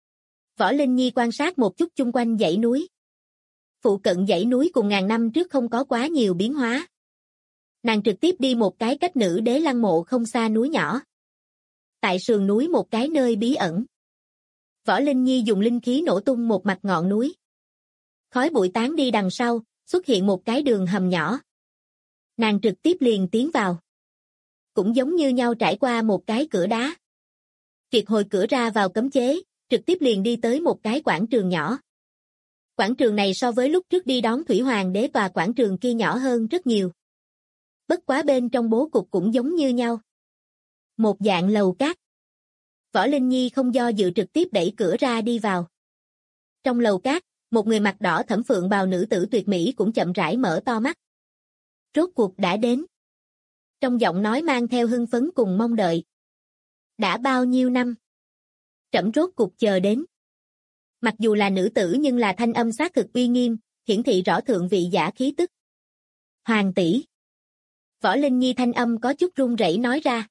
Võ Linh Nhi quan sát một chút chung quanh dãy núi. Phụ cận dãy núi cùng ngàn năm trước không có quá nhiều biến hóa. Nàng trực tiếp đi một cái cách nữ đế lăng mộ không xa núi nhỏ. Tại sườn núi một cái nơi bí ẩn. Võ Linh Nhi dùng linh khí nổ tung một mặt ngọn núi. Khói bụi tán đi đằng sau, xuất hiện một cái đường hầm nhỏ. Nàng trực tiếp liền tiến vào. Cũng giống như nhau trải qua một cái cửa đá. Triệt hồi cửa ra vào cấm chế, trực tiếp liền đi tới một cái quảng trường nhỏ. Quảng trường này so với lúc trước đi đón Thủy Hoàng đế tòa quảng trường kia nhỏ hơn rất nhiều. Bất quá bên trong bố cục cũng giống như nhau. Một dạng lầu cát. Võ Linh Nhi không do dự trực tiếp đẩy cửa ra đi vào. Trong lầu cát, một người mặc đỏ thẫm phượng bào nữ tử tuyệt mỹ cũng chậm rãi mở to mắt. Rốt cuộc đã đến. Trong giọng nói mang theo hưng phấn cùng mong đợi. Đã bao nhiêu năm? Trẫm rốt cuộc chờ đến. Mặc dù là nữ tử nhưng là thanh âm xác thực uy nghiêm, hiển thị rõ thượng vị giả khí tức. Hoàng tỷ. Võ Linh Nhi thanh âm có chút run rẩy nói ra.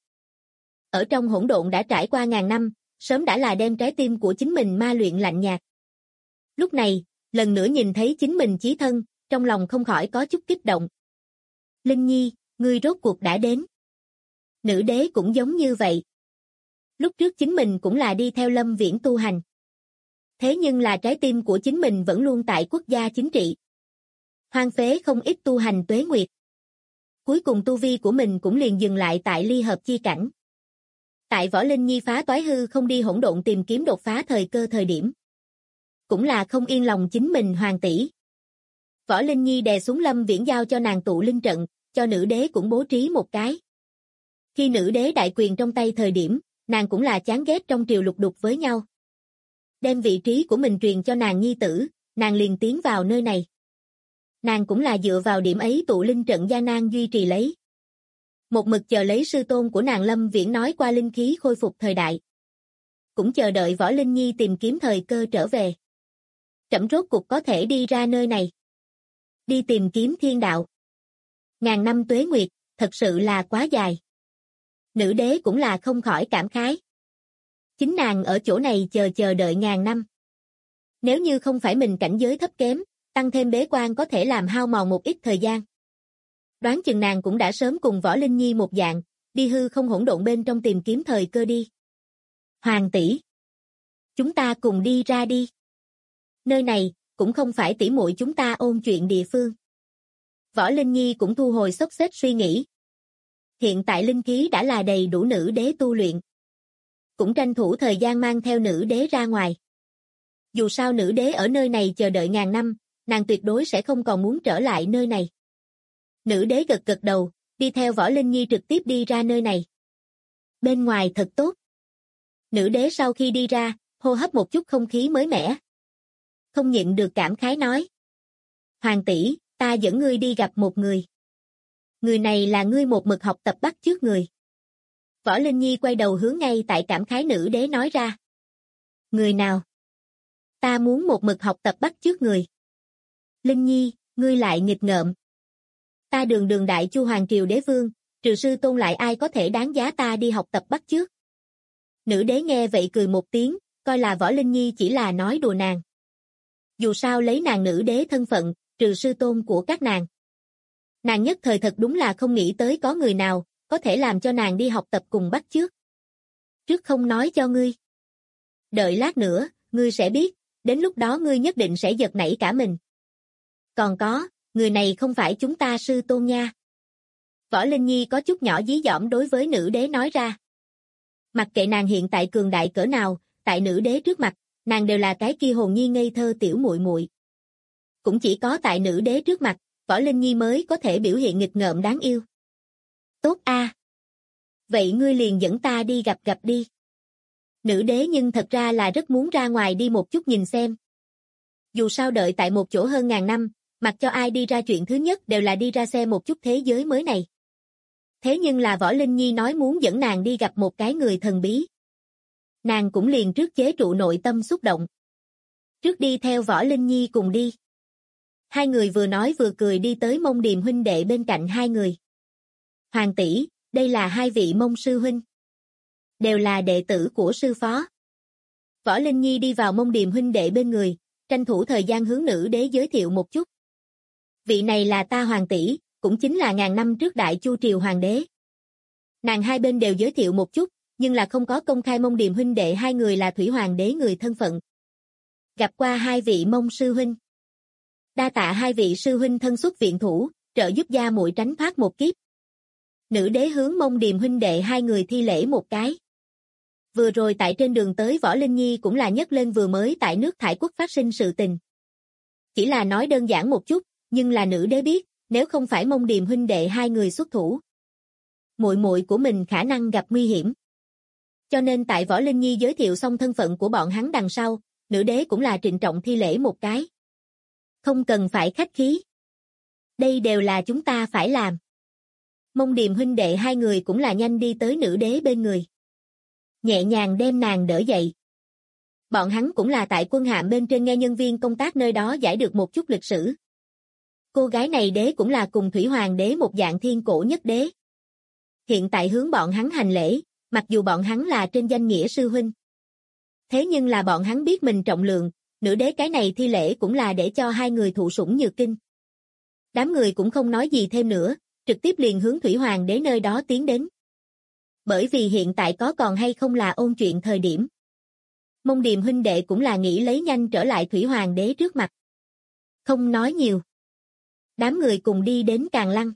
Ở trong hỗn độn đã trải qua ngàn năm, sớm đã là đem trái tim của chính mình ma luyện lạnh nhạt. Lúc này, lần nữa nhìn thấy chính mình chí thân, trong lòng không khỏi có chút kích động. Linh Nhi, ngươi rốt cuộc đã đến. Nữ đế cũng giống như vậy. Lúc trước chính mình cũng là đi theo Lâm Viễn tu hành. Thế nhưng là trái tim của chính mình vẫn luôn tại quốc gia chính trị. Hoang phế không ít tu hành tuế nguyệt. Cuối cùng tu vi của mình cũng liền dừng lại tại ly hợp chi cảnh. Tại Võ Linh Nhi phá toái hư không đi hỗn độn tìm kiếm đột phá thời cơ thời điểm. Cũng là không yên lòng chính mình hoàng tỷ. Võ Linh Nhi đè xuống Lâm Viễn giao cho nàng tụ linh trận, cho nữ đế cũng bố trí một cái. Khi nữ đế đại quyền trong tay thời điểm, nàng cũng là chán ghét trong triều lục đục với nhau. Đem vị trí của mình truyền cho nàng nhi tử, nàng liền tiến vào nơi này. Nàng cũng là dựa vào điểm ấy tụ linh trận gian nan duy trì lấy. Một mực chờ lấy sư tôn của nàng Lâm Viễn nói qua linh khí khôi phục thời đại. Cũng chờ đợi Võ Linh Nhi tìm kiếm thời cơ trở về. Trẫm rốt cuộc có thể đi ra nơi này. Đi tìm kiếm thiên đạo. Ngàn năm tuế nguyệt, thật sự là quá dài. Nữ đế cũng là không khỏi cảm khái. Chính nàng ở chỗ này chờ đợi ngàn năm. Nếu như không phải mình cảnh giới thấp kém, tăng thêm bế quan có thể làm hao mòn một ít thời gian. Đoán chừng nàng cũng đã sớm cùng Võ Linh Nhi một dạng, đi hư không hỗn độn bên trong tìm kiếm thời cơ đi. Hoàng tỷ, chúng ta cùng đi ra đi. Nơi này, cũng không phải tỉ muội chúng ta ôn chuyện địa phương. Võ Linh Nhi cũng thu hồi xốc xếch suy nghĩ. Hiện tại linh khí đã là đầy đủ nữ đế tu luyện. Cũng tranh thủ thời gian mang theo nữ đế ra ngoài. Dù sao nữ đế ở nơi này chờ đợi ngàn năm, nàng tuyệt đối sẽ không còn muốn trở lại nơi này. Nữ đế gật gật đầu, đi theo Võ Linh Nhi trực tiếp đi ra nơi này. Bên ngoài thật tốt. Nữ đế sau khi đi ra, hô hấp một chút không khí mới mẻ. Không nhịn được cảm khái nói. Hoàng tỷ, ta dẫn ngươi đi gặp một người. Người này là ngươi một mực học tập bắt chước người. Võ Linh Nhi quay đầu hướng ngay tại cảm khái nữ đế nói ra. Người nào? Ta muốn một mực học tập bắt chước người. Linh Nhi, ngươi lại nghịch ngợm. Ta đường đại Chu Hoàng Triều đế vương, trừ sư tôn lại ai có thể đáng giá ta đi học tập bắt chước. Nữ đế nghe vậy cười một tiếng, coi là Võ Linh Nhi chỉ là nói đùa nàng. Dù sao lấy nàng nữ đế thân phận, trừ sư tôn của các nàng. Nàng nhất thời thật đúng là không nghĩ tới có người nào, có thể làm cho nàng đi học tập cùng bắt chước. Trước không nói cho ngươi. Đợi lát nữa, ngươi sẽ biết, đến lúc đó ngươi nhất định sẽ giật nảy cả mình. Còn có, người này không phải chúng ta sư tôn nha. Võ Linh Nhi có chút nhỏ dí dỏm đối với nữ đế nói ra. Mặc kệ nàng hiện tại cường đại cỡ nào, tại nữ đế trước mặt, nàng đều là cái kia hồn nhiên ngây thơ tiểu muội muội. Cũng chỉ có tại nữ đế trước mặt, Võ Linh Nhi mới có thể biểu hiện nghịch ngợm đáng yêu. Tốt a. Vậy ngươi liền dẫn ta đi gặp gặp đi. Nữ đế nhưng thật ra là rất muốn ra ngoài đi một chút nhìn xem. Dù sao đợi tại một chỗ hơn ngàn năm, mặc cho ai đi ra chuyện thứ nhất đều là đi ra xem một chút thế giới mới này. Thế nhưng là Võ Linh Nhi nói muốn dẫn nàng đi gặp một cái người thần bí. Nàng cũng liền trước chế trụ nội tâm xúc động. Trước đi theo Võ Linh Nhi cùng đi. Hai người vừa nói vừa cười đi tới Mông Điềm huynh đệ bên cạnh hai người. Hoàng tỷ, đây là hai vị Mông sư huynh. Đều là đệ tử của sư phó. Võ Linh Nhi đi vào Mông Điềm huynh đệ bên người, tranh thủ thời gian hướng nữ đế giới thiệu một chút. Vị này là ta hoàng tỷ, cũng chính là ngàn năm trước Đại Chu triều hoàng đế. Nàng hai bên đều giới thiệu một chút, nhưng là không có công khai Mông Điềm huynh đệ hai người là thủy hoàng đế người thân phận. Gặp qua hai vị Mông sư huynh. Đa tạ hai vị sư huynh thân xuất viện thủ, trợ giúp gia muội tránh thoát một kiếp. Nữ đế hướng Mông Điềm huynh đệ hai người thi lễ một cái. Vừa rồi tại trên đường tới Võ Linh Nhi cũng là nhắc lên vừa mới tại nước Thải Quốc phát sinh sự tình. Chỉ là nói đơn giản một chút, nhưng là nữ đế biết, nếu không phải Mông Điềm huynh đệ hai người xuất thủ, muội muội của mình khả năng gặp nguy hiểm. Cho nên tại Võ Linh Nhi giới thiệu xong thân phận của bọn hắn đằng sau, nữ đế cũng là trịnh trọng thi lễ một cái. Không cần phải khách khí. Đây đều là chúng ta phải làm. Mông Điềm huynh đệ hai người cũng là nhanh đi tới nữ đế bên người. Nhẹ nhàng đem nàng đỡ dậy. Bọn hắn cũng là tại quân hạm bên trên nghe nhân viên công tác nơi đó giải được một chút lịch sử. Cô gái này đế cũng là cùng thủy hoàng đế một dạng thiên cổ nhất đế. Hiện tại hướng bọn hắn hành lễ, mặc dù bọn hắn là trên danh nghĩa sư huynh. Thế nhưng là bọn hắn biết mình trọng lượng, nữ đế cái này thi lễ cũng là để cho hai người thụ sủng nhược kinh. Đám người cũng không nói gì thêm nữa, trực tiếp liền hướng thủy hoàng đế nơi đó tiến đến. Bởi vì hiện tại có còn hay không là ôn chuyện thời điểm. Mông Điềm huynh đệ cũng là nghĩ lấy nhanh trở lại thủy hoàng đế trước mặt. Không nói nhiều. Đám người cùng đi đến Càn Lăng.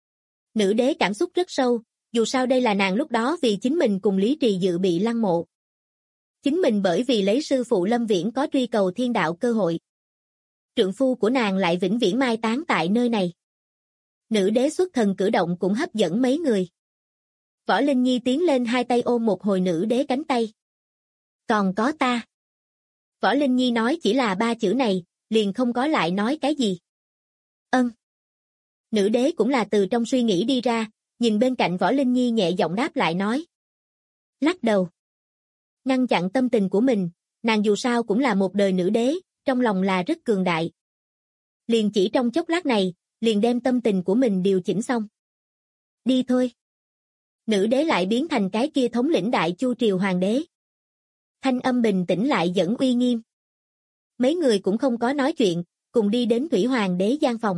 Nữ đế cảm xúc rất sâu, dù sao đây là nàng lúc đó vì chính mình cùng Lý Trì dự bị lăng mộ. Chính mình bởi vì lấy sư phụ Lâm Viễn có truy cầu thiên đạo cơ hội. Trượng phu của nàng lại vĩnh viễn mai táng tại nơi này. Nữ đế xuất thần cử động cũng hấp dẫn mấy người. Võ Linh Nhi tiến lên hai tay ôm một hồi nữ đế cánh tay. Còn có ta. Võ Linh Nhi nói chỉ là ba chữ này, liền không có lại nói cái gì. Nữ đế cũng là từ trong suy nghĩ đi ra, nhìn bên cạnh Võ Linh Nhi nhẹ giọng đáp lại nói. Lắc đầu. Ngăn chặn tâm tình của mình, nàng dù sao cũng là một đời nữ đế, trong lòng là rất cường đại. Liền chỉ trong chốc lát này, liền đem tâm tình của mình điều chỉnh xong. Đi thôi. Nữ đế lại biến thành cái kia thống lĩnh Đại Chu triều hoàng đế. Thanh âm bình tĩnh lại dẫn uy nghiêm. Mấy người cũng không có nói chuyện, cùng đi đến thủy hoàng đế gian phòng.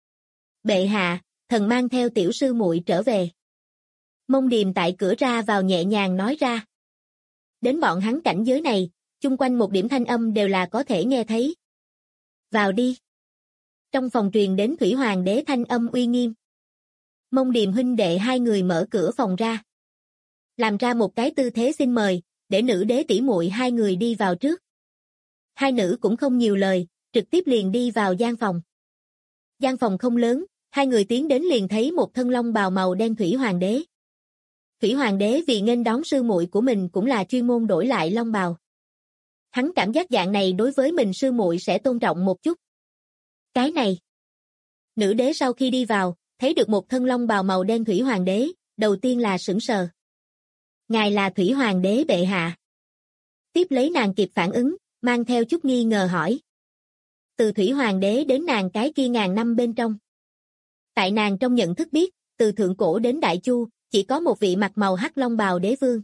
Bệ hạ, thần mang theo tiểu sư muội trở về. Mông Điềm tại cửa ra vào nhẹ nhàng nói ra. Đến bọn hắn cảnh giới này, chung quanh một điểm thanh âm đều là có thể nghe thấy. Vào đi. Trong phòng truyền đến thủy hoàng đế thanh âm uy nghiêm. Mông Điềm huynh đệ hai người mở cửa phòng ra. Làm ra một cái tư thế xin mời, để nữ đế tỷ muội hai người đi vào trước. Hai nữ cũng không nhiều lời, trực tiếp liền đi vào gian phòng. Gian phòng không lớn, hai người tiến đến liền thấy một thân long bào màu đen thủy hoàng đế. Thủy hoàng đế vì nghênh đón sư muội của mình cũng là chuyên môn đổi lại long bào. Hắn cảm giác dạng này đối với mình sư muội sẽ tôn trọng một chút. Cái này. Nữ đế sau khi đi vào, thấy được một thân long bào màu đen thủy hoàng đế, đầu tiên là sửng sờ. Ngài là thủy hoàng đế bệ hạ. Tiếp lấy nàng kịp phản ứng, mang theo chút nghi ngờ hỏi. Từ thủy hoàng đế đến nàng cái kia ngàn năm bên trong. Tại nàng trong nhận thức biết, từ thượng cổ đến Đại Chu, chỉ có một vị mặc màu hắc long bào đế vương.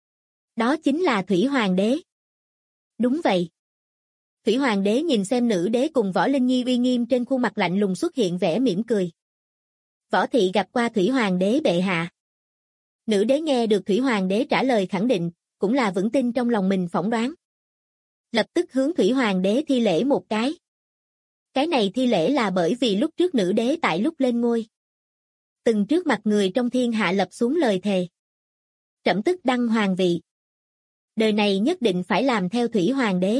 Đó chính là thủy hoàng đế. Đúng vậy. Thủy hoàng đế nhìn xem nữ đế cùng Võ Linh Nhi uy nghiêm trên khuôn mặt lạnh lùng xuất hiện vẻ mỉm cười. Võ thị gặp qua thủy hoàng đế bệ hạ. Nữ đế nghe được thủy hoàng đế trả lời khẳng định, cũng là vững tin trong lòng mình phỏng đoán. Lập tức hướng thủy hoàng đế thi lễ một cái. Cái này thi lễ là bởi vì lúc trước nữ đế tại lúc lên ngôi. Từng trước mặt người trong thiên hạ lập xuống lời thề. Trẫm tức đăng hoàng vị. Đời này nhất định phải làm theo Thủy Hoàng đế.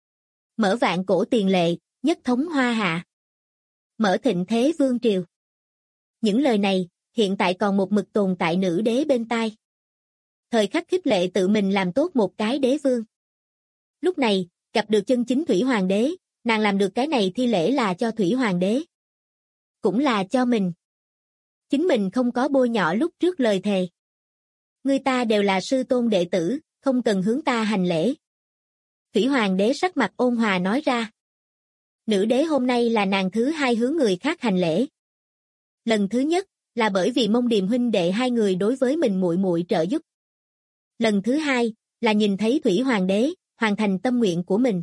Mở vạn cổ tiền lệ, nhất thống hoa hạ. Mở thịnh thế vương triều. Những lời này, hiện tại còn một mực tồn tại nữ đế bên tai. Thời khắc khích lệ tự mình làm tốt một cái đế vương. Lúc này, gặp được chân chính Thủy Hoàng đế, nàng làm được cái này thi lễ là cho Thủy Hoàng đế. Cũng là cho mình. Chính mình không có bôi nhọ lúc trước lời thề. Người ta đều là sư tôn đệ tử, không cần hướng ta hành lễ. Thủy Hoàng đế sắc mặt ôn hòa nói ra. Nữ đế hôm nay là nàng thứ hai hướng người khác hành lễ. Lần thứ nhất là bởi vì Mông Điềm huynh đệ hai người đối với mình muội muội trợ giúp. Lần thứ hai là nhìn thấy Thủy Hoàng đế hoàn thành tâm nguyện của mình.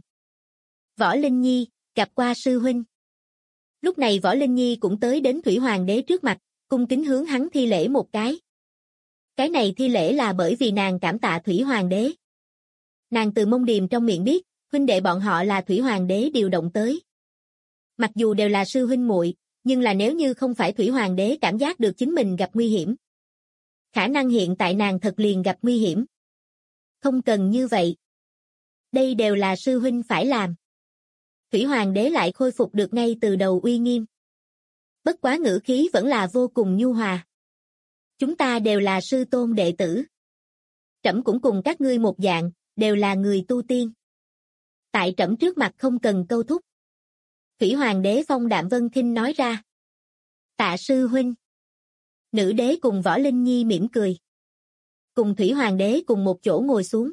Võ Linh Nhi gặp qua sư huynh. Lúc này Võ Linh Nhi cũng tới đến Thủy Hoàng đế trước mặt, cung kính hướng hắn thi lễ một cái. Cái này thi lễ là bởi vì nàng cảm tạ Thủy Hoàng đế. Nàng từ Mông Điềm trong miệng biết, huynh đệ bọn họ là Thủy Hoàng đế điều động tới. Mặc dù đều là sư huynh muội, nhưng là nếu như không phải Thủy Hoàng đế cảm giác được chính mình gặp nguy hiểm. Khả năng hiện tại nàng thật liền gặp nguy hiểm. Không cần như vậy. Đây đều là sư huynh phải làm. Thủy Hoàng đế lại khôi phục được ngay từ đầu uy nghiêm. Bất quá ngữ khí vẫn là vô cùng nhu hòa. Chúng ta đều là sư tôn đệ tử. Trẫm cũng cùng các ngươi một dạng, đều là người tu tiên. Tại trẫm trước mặt không cần câu thúc. Thủy Hoàng đế phong đạm vân khinh nói ra. Tạ sư huynh. Nữ đế cùng Võ Linh Nhi mỉm cười. Cùng Thủy Hoàng đế cùng một chỗ ngồi xuống.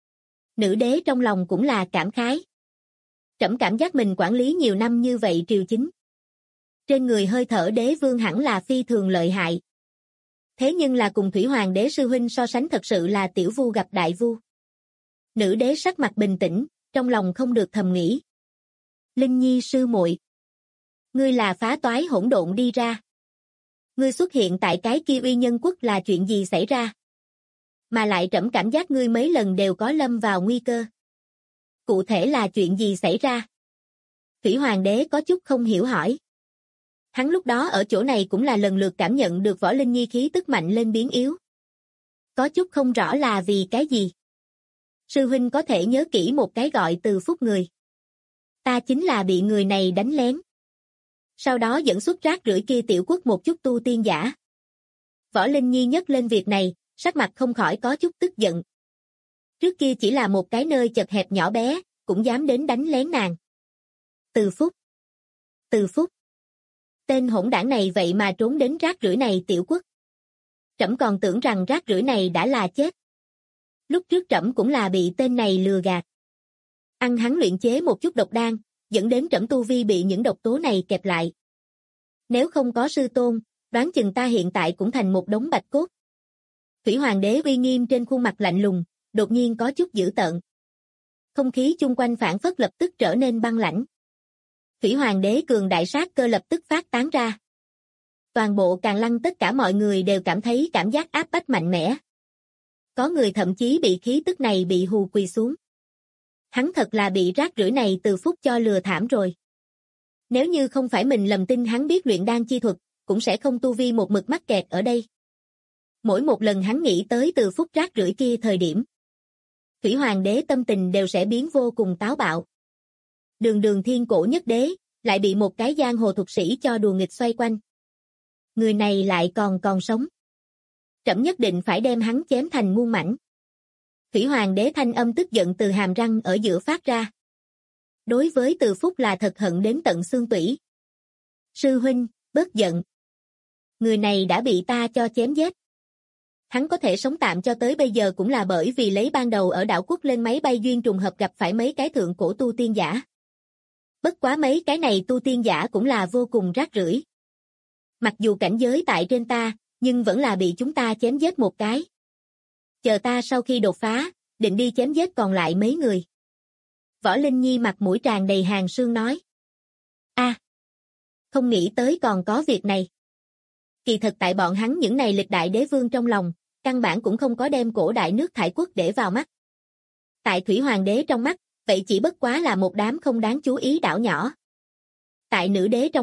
Nữ đế trong lòng cũng là cảm khái. Trẫm cảm giác mình quản lý nhiều năm như vậy triều chính. Trên người hơi thở đế vương hẳn là phi thường lợi hại. Thế nhưng là cùng Thủy Hoàng đế sư huynh so sánh thật sự là tiểu vu gặp đại vu. Nữ đế sắc mặt bình tĩnh, trong lòng không được thầm nghĩ. Linh Nhi sư muội, ngươi là phá toái hỗn độn đi ra. Ngươi xuất hiện tại cái kia uy nhân quốc là chuyện gì xảy ra? Mà lại trẫm cảm giác ngươi mấy lần đều có lâm vào nguy cơ. Cụ thể là chuyện gì xảy ra? Thủy Hoàng đế có chút không hiểu hỏi. Hắn lúc đó ở chỗ này cũng là lần lượt cảm nhận được Võ Linh Nhi khí tức mạnh lên biến yếu. Có chút không rõ là vì cái gì. Sư huynh có thể nhớ kỹ một cái gọi Từ Phúc người. Ta chính là bị người này đánh lén. Sau đó dẫn xuất rác rưởi kia tiểu quốc một chút tu tiên giả. Võ Linh Nhi nhắc lên việc này, sắc mặt không khỏi có chút tức giận. Trước kia chỉ là một cái nơi chật hẹp nhỏ bé, cũng dám đến đánh lén nàng. Từ Phúc. Từ Phúc. Tên hỗn đảng này vậy mà trốn đến rác rưởi này tiểu quốc. Trẫm còn tưởng rằng rác rưởi này đã là chết. Lúc trước trẫm cũng là bị tên này lừa gạt. Ăn hắn luyện chế một chút độc đan, dẫn đến trẫm tu vi bị những độc tố này kẹp lại. Nếu không có sư tôn, đoán chừng ta hiện tại cũng thành một đống bạch cốt. Thủy Hoàng đế uy nghiêm trên khuôn mặt lạnh lùng, đột nhiên có chút dữ tợn. Không khí chung quanh phảng phất lập tức trở nên băng lãnh. Thủy Hoàng đế cường đại sát cơ lập tức phát tán ra. Toàn bộ Càn Lăng tất cả mọi người đều cảm thấy cảm giác áp bách mạnh mẽ. Có người thậm chí bị khí tức này bị hù quỳ xuống. Hắn thật là bị rác rưởi này Từ Phúc cho lừa thảm rồi. Nếu như không phải mình lầm tin hắn biết luyện đan chi thuật, cũng sẽ không tu vi một mực mắc kẹt ở đây. Mỗi một lần hắn nghĩ tới Từ Phúc rác rưởi kia thời điểm, Thủy Hoàng đế tâm tình đều sẽ biến vô cùng táo bạo. Đường thiên cổ nhất đế, lại bị một cái giang hồ thuật sĩ cho đùa nghịch xoay quanh. Người này lại còn sống. Trẫm nhất định phải đem hắn chém thành muôn mảnh. Thủy Hoàng đế thanh âm tức giận từ hàm răng ở giữa phát ra. Đối với Từ Phúc là thật hận đến tận xương tủy. Sư huynh, bớt giận. Người này đã bị ta cho chém giết. Hắn có thể sống tạm cho tới bây giờ cũng là bởi vì lấy ban đầu ở đảo quốc lên máy bay duyên trùng hợp gặp phải mấy cái thượng cổ tu tiên giả. Bất quá mấy cái này tu tiên giả cũng là vô cùng rác rưởi. Mặc dù cảnh giới tại trên ta, nhưng vẫn là bị chúng ta chém giết một cái. Chờ ta sau khi đột phá, định đi chém giết còn lại mấy người. Võ Linh Nhi mặt mũi tràn đầy hàn sương nói. Không nghĩ tới còn có việc này. Kỳ thật tại bọn hắn những này lịch đại đế vương trong lòng, căn bản cũng không có đem cổ đại nước thải quốc để vào mắt. Tại Thủy Hoàng đế trong mắt, vậy chỉ bất quá là một đám không đáng chú ý đảo nhỏ. Tại nữ đế trong mắt,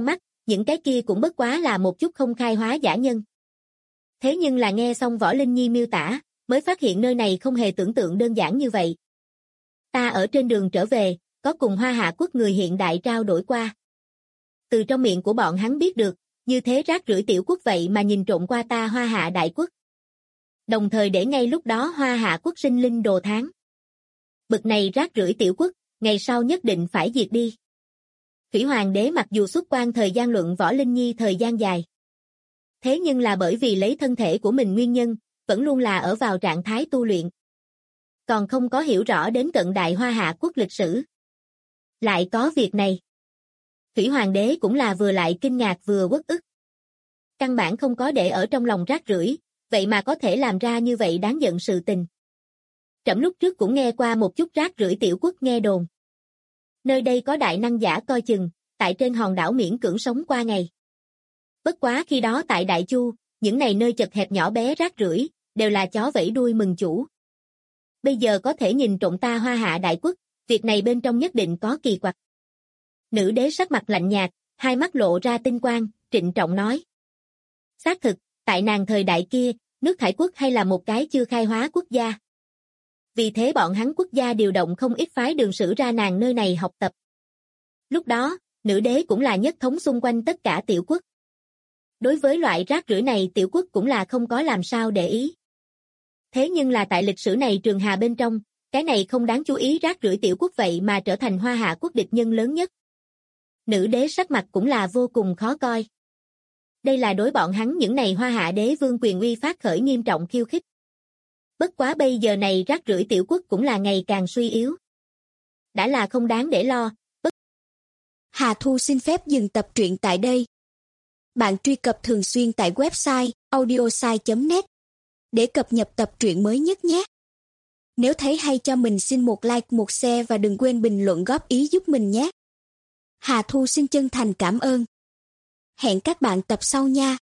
những cái kia cũng bất quá là một chút không khai hóa giả nhân. Thế nhưng là nghe xong Võ Linh Nhi miêu tả, mới phát hiện nơi này không hề tưởng tượng đơn giản như vậy. Ta ở trên đường trở về, có cùng Hoa Hạ quốc người hiện đại trao đổi qua. Từ trong miệng của bọn hắn biết được, như thế rác rưởi tiểu quốc vậy mà nhìn trộm qua ta Hoa Hạ đại quốc. Đồng thời để ngay lúc đó Hoa Hạ quốc sinh linh đồ tháng. Bực này rác rưởi tiểu quốc, ngày sau nhất định phải diệt đi. Thủy Hoàng đế mặc dù xuất quan thời gian luận Võ Linh Nhi thời gian dài. Thế nhưng là bởi vì lấy thân thể của mình nguyên nhân, vẫn luôn là ở vào trạng thái tu luyện. Còn không có hiểu rõ đến cận đại Hoa Hạ quốc lịch sử. Lại có việc này. Thủy Hoàng đế cũng là vừa lại kinh ngạc vừa uất ức. Căn bản không có để ở trong lòng rác rưởi, vậy mà có thể làm ra như vậy đáng giận sự tình. Trẫm lúc trước cũng nghe qua một chút rác rưởi tiểu quốc nghe đồn. Nơi đây có đại năng giả coi chừng, tại trên hòn đảo miễn cưỡng sống qua ngày. Bất quá khi đó tại Đại Chu, những này nơi chật hẹp nhỏ bé rác rưởi, đều là chó vẫy đuôi mừng chủ. Bây giờ có thể nhìn trộm ta Hoa Hạ đại quốc, việc này bên trong nhất định có kỳ quặc. Nữ đế sắc mặt lạnh nhạt, hai mắt lộ ra tinh quang, trịnh trọng nói. Xác thực, tại nàng thời đại kia, nước thải quốc hay là một cái chưa khai hóa quốc gia. Vì thế bọn hắn quốc gia điều động không ít phái đường sử ra nàng nơi này học tập. Lúc đó, nữ đế cũng là nhất thống xung quanh tất cả tiểu quốc. Đối với loại rác rưởi này tiểu quốc cũng là không có làm sao để ý. Thế nhưng là tại lịch sử này trường hà bên trong, cái này không đáng chú ý rác rưởi tiểu quốc vậy mà trở thành Hoa Hạ quốc địch nhân lớn nhất. Nữ đế sắc mặt cũng là vô cùng khó coi. Đây là đối bọn hắn những này Hoa Hạ đế vương quyền uy phát khởi nghiêm trọng khiêu khích. Bất quá bây giờ này rác rưởi tiểu quốc cũng là ngày càng suy yếu. Đã là không đáng để lo. Hà Thu xin phép dừng tập truyện tại đây. Bạn truy cập thường xuyên tại website audiosai.net để cập nhật tập truyện mới nhất nhé. Nếu thấy hay cho mình xin một like, một share và đừng quên bình luận góp ý giúp mình nhé. Hà Thu xin chân thành cảm ơn. Hẹn các bạn tập sau nha.